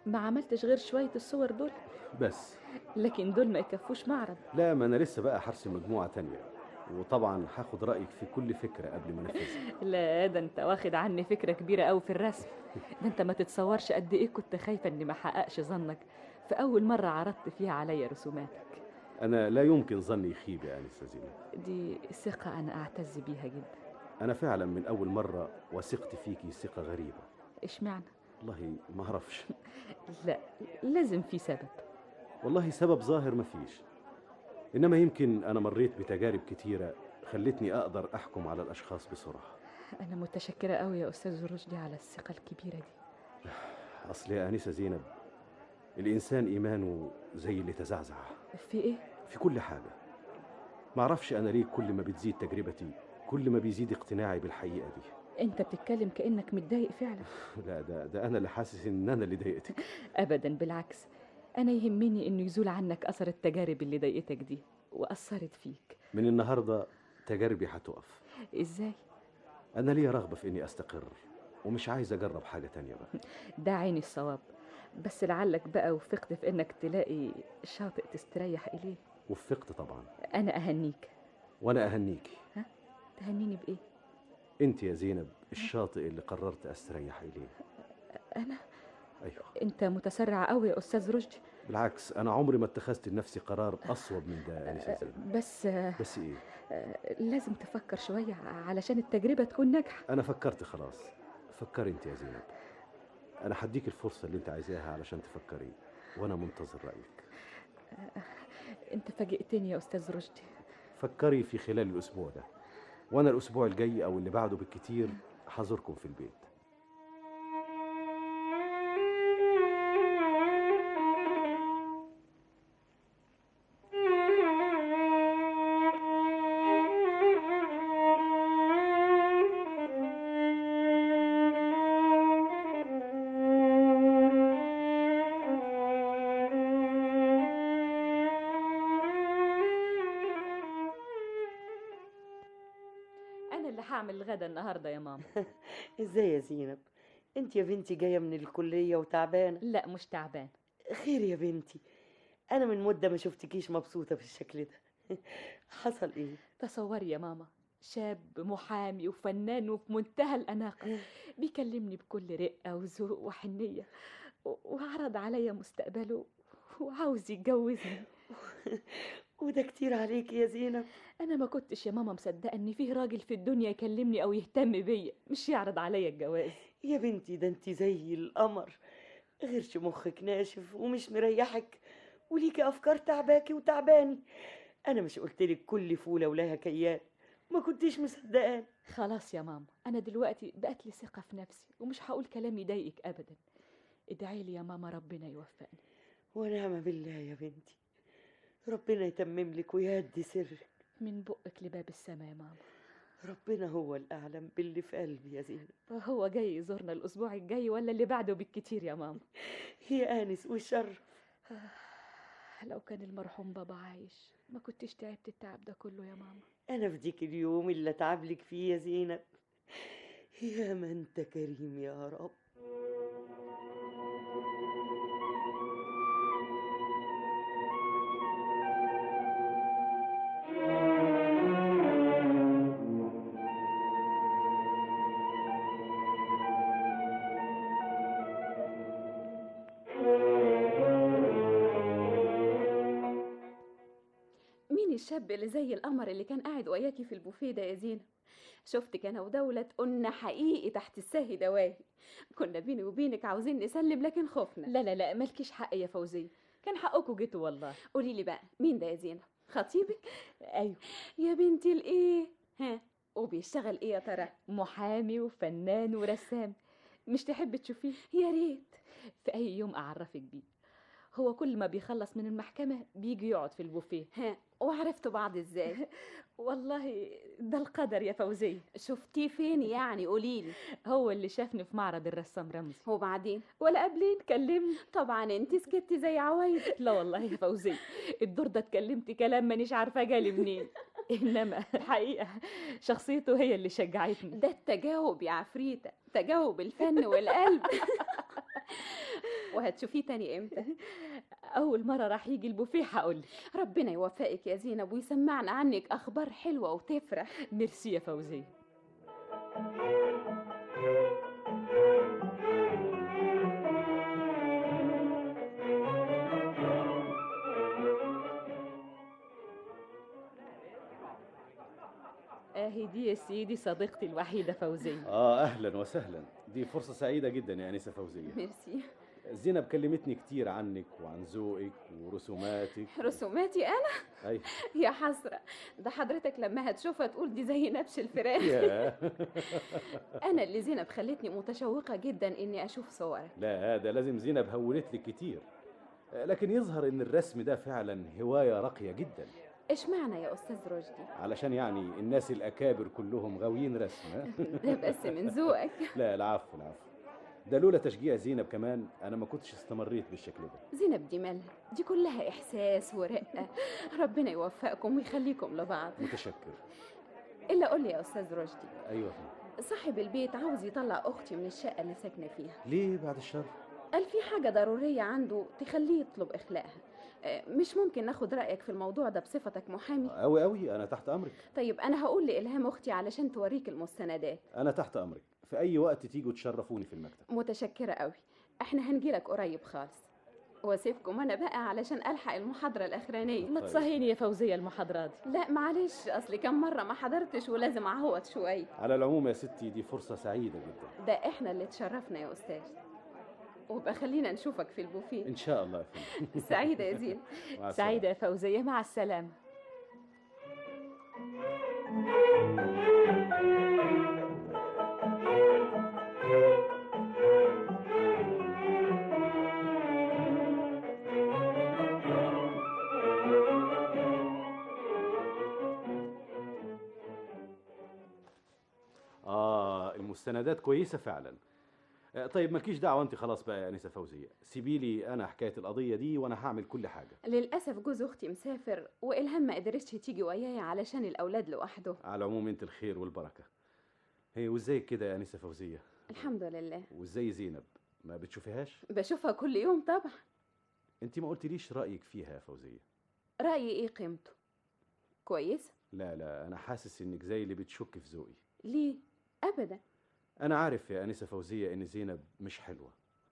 [SPEAKER 6] ما عملتش غير شوية الصور دول؟
[SPEAKER 16] بس
[SPEAKER 6] لكن دول ما يكفوش معرض.
[SPEAKER 16] لا، ما انا لسه بقى هرسم مجموعه تانية، وطبعا هاخد رايك في كل فكره قبل ما انفذها.
[SPEAKER 6] لا، ده انت واخد عني فكرة كبيرة قوي في الرسم. ده انت ما تتصورش قد ايه كنت خايفة اني ما حققش ظنك في اول مرة عرضت فيها عليا رسوماتك.
[SPEAKER 16] انا لا يمكن ظني يخيب يا انسه زينب.
[SPEAKER 6] دي ثقة انا اعتز بيها جدا.
[SPEAKER 16] انا فعلا من اول مره وثقت فيكي ثقه غريبه.
[SPEAKER 6] اشمعنى؟
[SPEAKER 16] والله ما اعرفش.
[SPEAKER 6] لا، لازم في سبب.
[SPEAKER 16] والله سبب ظاهر مفيش، انما يمكن انا مريت بتجارب كتيره خلتني اقدر احكم على الاشخاص بسرعه.
[SPEAKER 6] انا متشكرة قوي يا استاذ رشدي على الثقة الكبيرة دي.
[SPEAKER 16] اصل يا انسه زينب، الانسان ايمانه زي اللي تزعزع.
[SPEAKER 6] في ايه؟
[SPEAKER 16] في كل حاجه. ما اعرفش انا ليه كل ما بتزيد تجربتي كل ما بيزيد اقتناعي بالحقيقه دي.
[SPEAKER 6] انت بتتكلم كأنك متضايق فعلا.
[SPEAKER 16] لا، ده ده انا اللي حاسس ان انا اللي ضايقتك.
[SPEAKER 6] ابدا، بالعكس. انا يهمني انه يزول عنك اثر التجارب اللي ضايقتك دي واثرت فيك.
[SPEAKER 16] من النهارده تجاربي هتقف.
[SPEAKER 6] ازاي؟
[SPEAKER 16] انا ليا رغبه في اني استقر، ومش عايز اجرب حاجه تانية بقى.
[SPEAKER 6] ده عيني الصواب، بس لعلك بقى وفقت في انك تلاقي شاطئ تستريح اليه.
[SPEAKER 16] وفقت طبعا.
[SPEAKER 6] انا اهنيك.
[SPEAKER 16] وانا اهنيكي.
[SPEAKER 6] ها؟ تهنيني بايه؟
[SPEAKER 16] انت يا زينب الشاطئ اللي قررت استريح اليه.
[SPEAKER 6] انا؟
[SPEAKER 16] ايوه.
[SPEAKER 6] انت متسرع قوي يا استاذ رشدي.
[SPEAKER 16] بالعكس، انا عمري ما اتخذت لنفسي قرار اصوب من ده يا انسه زينب.
[SPEAKER 6] بس
[SPEAKER 16] بس ايه؟
[SPEAKER 6] لازم تفكر شويه علشان التجربه تكون ناجحه.
[SPEAKER 16] انا فكرت خلاص. فكري انت يا زينب. انا هديك الفرصه اللي انت عايزاها علشان تفكري، وانا منتظر رايك.
[SPEAKER 6] انت فاجئتني يا استاذ رشدي.
[SPEAKER 16] فكري في خلال الاسبوع ده، وانا الاسبوع الجاي او اللي بعده بالكتير هزوركم في البيت.
[SPEAKER 6] هعمل الغدا النهارده يا ماما.
[SPEAKER 17] ازاي يا زينب؟ انت يا بنتي جايه من الكليه وتعبانه؟
[SPEAKER 6] لا، مش تعبان.
[SPEAKER 17] خير يا بنتي، انا من مده ما شفتكيش مبسوطه بالشكل ده. حصل ايه؟
[SPEAKER 6] تصوري يا ماما، شاب محامي وفنان وفي منتهى الاناقه بيكلمني بكل رقه وذوق وحنيه، وعرض عليا مستقبله وعاوز يتجوزني.
[SPEAKER 17] وده كتير عليكي يا زينب.
[SPEAKER 6] انا ما كنتش يا ماما مصدقه ان فيه راجل في الدنيا يكلمني او يهتم بيا مش يعرض عليا الجواز.
[SPEAKER 17] يا بنتي ده انت زي القمر، غيرش مخك ناشف ومش مريحك وليكي افكار تعباكي وتعباني. انا مش قلتلك كل فوله ولها كيان؟ ما كنتيش مصدقاني.
[SPEAKER 6] خلاص يا ماما، انا دلوقتي بقت لي ثقه في نفسي ومش هقول كلام يضايقك ابدا. ادعي لي يا ماما ربنا يوفقني.
[SPEAKER 17] ونعم بالله يا بنتي، ربنا يتمم لك ويهدي سرك.
[SPEAKER 6] من بقك لباب السماء يا ماما.
[SPEAKER 17] ربنا هو الأعلم باللي في قلبي يا زينب.
[SPEAKER 6] هو جاي يزورنا الأسبوع الجاي ولا اللي بعده بالكتير يا ماما؟
[SPEAKER 17] يا آنس والشرف.
[SPEAKER 6] لو كان المرحوم بابا عايش ما كنتش تعبت التعب ده كله يا ماما.
[SPEAKER 17] أنا في ديك اليوم اللي أتعب لك فيه يا زينب. يا ما أنت كريم يا رب.
[SPEAKER 18] الشاب اللي زي القمر اللي كان قاعد وياكي في البوفيه ده يا زينب؟ شفتك انا ودولت قلنا حقيقي تحت الساهي دواهي. كنا بيني وبينك عاوزين نسلم لكن خفنا.
[SPEAKER 6] لا لا لا، مالكيش حق يا فوزية، كان حقكوا جيتوا والله.
[SPEAKER 18] قولي لي بقى، مين ده يا زينب؟ خطيبك؟
[SPEAKER 6] ايوه
[SPEAKER 18] يا بنتي الايه؟ ها، وبيشتغل ايه يا ترى؟
[SPEAKER 6] محامي وفنان ورسام. مش تحب تشوفيه؟
[SPEAKER 18] يا ريت.
[SPEAKER 6] في اي يوم اعرفك بيه. هو كل ما بيخلص من المحكمة بيجي يقعد في البوفيه.
[SPEAKER 18] ها، وعرفتوا بعض ازاي؟
[SPEAKER 6] والله ده القدر يا فوزية.
[SPEAKER 18] شفتيه فين يعني؟ قوليلي.
[SPEAKER 6] هو اللي شافني في معرض الرسام رمزي.
[SPEAKER 18] وبعدين؟
[SPEAKER 6] ولا قبلين كلمني.
[SPEAKER 18] طبعا انت سكتي زي عوايد.
[SPEAKER 6] لا والله يا فوزية، الدور ده اتكلمت كلام مانيش عارفة جالي منين. انما الحقيقة شخصيته هي اللي شجعتني.
[SPEAKER 18] ده التجاوب يا عفريتة، تجاوب الفن والقلب. وهتشوفيه تاني امتى؟
[SPEAKER 6] اول مره راح يجي البوفيه هقولك.
[SPEAKER 18] ربنا يوفقك يا زينب ويسمعنا عنك اخبار حلوه وتفرح.
[SPEAKER 6] ميرسي يا فوزيه. اهي دي يا سيدي صديقتي الوحيده فوزيه.
[SPEAKER 16] اه اهلا وسهلا، دي فرصه سعيده جدا يا انسه فوزيه.
[SPEAKER 18] ميرسي.
[SPEAKER 16] زينب كلمتني كتير عنك وعن ذوقك ورسوماتك.
[SPEAKER 18] رسوماتي انا؟
[SPEAKER 16] ايوه.
[SPEAKER 18] يا حسره، ده حضرتك لما هتشوفها تقول دي زي نبش الفراخ. انا اللي زينب خلتني متشوقه جدا اني اشوف صورك.
[SPEAKER 16] لا ده لازم زينب هونت لك كتير، لكن يظهر ان الرسم ده فعلا هوايه راقيه جدا.
[SPEAKER 18] اشمعنى يا استاذ رشدي؟
[SPEAKER 16] علشان يعني الناس الاكابر كلهم غاويين رسم.
[SPEAKER 18] ده بس من ذوقك.
[SPEAKER 16] لا العفو العفو، ده لولا تشجيع زينب كمان انا ما كنتش استمريت بالشكل ده.
[SPEAKER 18] زينب دي مالها؟ دي كلها احساس ورقه. ربنا يوفقكم ويخليكم لبعض.
[SPEAKER 16] متشكر.
[SPEAKER 18] الا قول لي يا استاذ رشدي،
[SPEAKER 16] ايوه
[SPEAKER 18] صاحب البيت عاوز يطلع اختي من الشقه اللي ساكنه فيها.
[SPEAKER 16] ليه بعد الشر؟
[SPEAKER 18] قال في حاجه ضروريه عنده تخليه يطلب اخلاءها. مش ممكن ناخد رايك في الموضوع ده بصفتك محامي؟
[SPEAKER 16] قوي قوي، انا تحت امرك.
[SPEAKER 18] طيب انا هقول لالهام اختي علشان توريك المستندات.
[SPEAKER 16] انا تحت امرك، في اي وقت تيجوا تشرفوني في المكتب.
[SPEAKER 18] متشكره قوي، احنا هنجيلك قريب خالص. واسيبكم انا بقى علشان الحق المحاضره الاخرانيه.
[SPEAKER 6] ما تصهيني يا فوزيه المحاضره دي.
[SPEAKER 18] لا معلش، اصل كم مره ما حضرتش ولازم اعوض شويه.
[SPEAKER 16] على العموم يا ستي دي فرصه سعيده جدا.
[SPEAKER 18] ده احنا اللي اتشرفنا يا استاذ، وبقى خلينا نشوفك في البوفيه
[SPEAKER 16] ان شاء الله يا فندم.
[SPEAKER 18] سعيده يا زين.
[SPEAKER 6] سعيده يا فوزيه، مع السلامه.
[SPEAKER 16] اه المستندات كويسه فعلا. طيب مالكيش دعوه انت خلاص بقى يا انسه فوزيه، سيبي لي انا حكايه القضيه دي وانا هعمل كل حاجه.
[SPEAKER 18] للاسف جوز اختي مسافر والهام ما قدرتش تيجي ويايا علشان الاولاد لوحده.
[SPEAKER 16] على العموم انت الخير والبركه. هي وازيك كده يا انسه فوزيه؟
[SPEAKER 18] الحمد لله.
[SPEAKER 16] وازاي زينب؟ ما بتشوفيهاش؟
[SPEAKER 18] بشوفها كل يوم طبعا.
[SPEAKER 16] انت ما قلتليش رايك فيها يا فوزيه.
[SPEAKER 18] رايي ايه قيمته؟ كويسه؟
[SPEAKER 16] لا لا انا حاسس انك زي اللي بتشك في ذوقي.
[SPEAKER 18] ليه؟ ابدا.
[SPEAKER 16] أنا عارف يا أنسة فوزية إن زينب مش حلوة،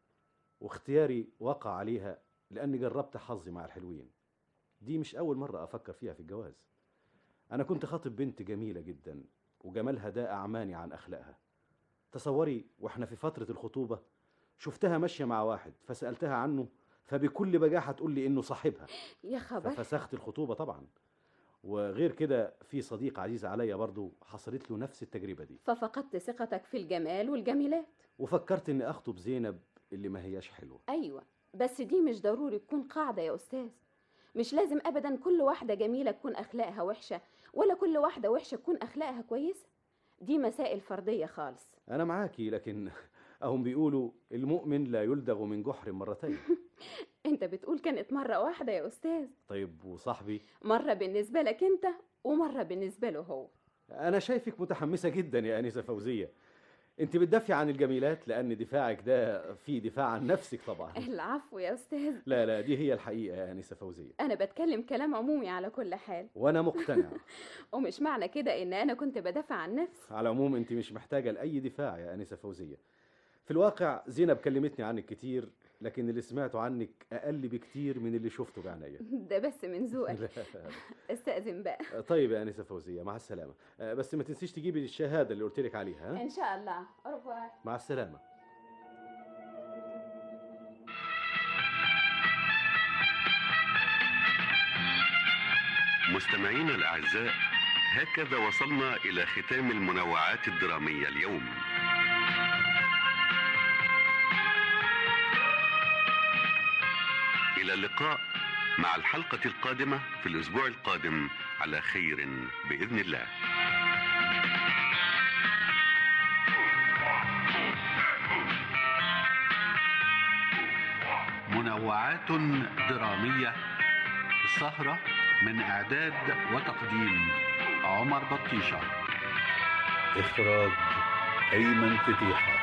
[SPEAKER 16] واختياري وقع عليها لأني جربت حظي مع الحلوين. دي مش أول مرة أفكر فيها في الجواز. أنا كنت خاطب بنت جميلة جدا وجمالها ده أعماني عن أخلاقها. تصوري وإحنا في فترة الخطوبة شفتها ماشية مع واحد فسألتها عنه، فبكل بجاحة تقول لي إنه صاحبها.
[SPEAKER 18] يا خبر.
[SPEAKER 16] ففسخت الخطوبة طبعا. وغير كده في صديق عزيز عليا برضو حصلت له نفس التجربة دي.
[SPEAKER 18] ففقدت ثقتك في الجمال والجميلات.
[SPEAKER 16] وفكرت اني اخطب زينب اللي ما هياش حلوة.
[SPEAKER 18] ايوه بس دي مش ضروري تكون قاعدة يا استاذ. مش لازم ابدا كل واحدة جميلة تكون اخلاقها وحشة، ولا كل واحدة وحشة تكون اخلاقها كويسة. دي مسائل فردية خالص.
[SPEAKER 16] انا معاكي، لكن اهم بيقولوا المؤمن لا يلدغ من جحر مرتين.
[SPEAKER 18] انت بتقول كانت مرة واحدة يا استاذ.
[SPEAKER 16] طيب وصاحبي؟
[SPEAKER 18] مرة بالنسبة لك انت ومرة بالنسبة له هو.
[SPEAKER 16] انا شايفك متحمسة جدا يا انسة فوزية. انت بتدافعي عن الجميلات لان دفاعك ده في دفاع عن نفسك طبعا.
[SPEAKER 18] العفو يا استاذ.
[SPEAKER 16] لا لا دي هي الحقيقة يا انسة فوزية.
[SPEAKER 18] انا بتكلم كلام عمومي على كل حال.
[SPEAKER 16] وانا مقتنع.
[SPEAKER 18] ومش معنى كده ان انا كنت بدافع عن نفسي.
[SPEAKER 16] على العموم انت مش محتاجة لاي دفاع يا انسة فوزية. في الواقع زينب كلمتني عنك كتير، لكن اللي سمعته عنك اقل بكتير من اللي شفته بعينيا.
[SPEAKER 18] ده بس من ذوقك. استأذن بقى.
[SPEAKER 16] طيب يا انسه فوزيه مع السلامه، بس ما تنسيش تجيبي الشهاده اللي قلت لك عليها.
[SPEAKER 18] ان شاء الله. أرفع.
[SPEAKER 16] مع السلامه.
[SPEAKER 1] مستمعينا الاعزاء، هكذا وصلنا الى ختام المنوعات الدراميه اليوم. إلى اللقاء مع الحلقة القادمة في الأسبوع القادم على خير بإذن الله. منوعات درامية، سهرة من إعداد وتقديم عمر بطيشة،
[SPEAKER 2] إخراج أيمن فتيحة.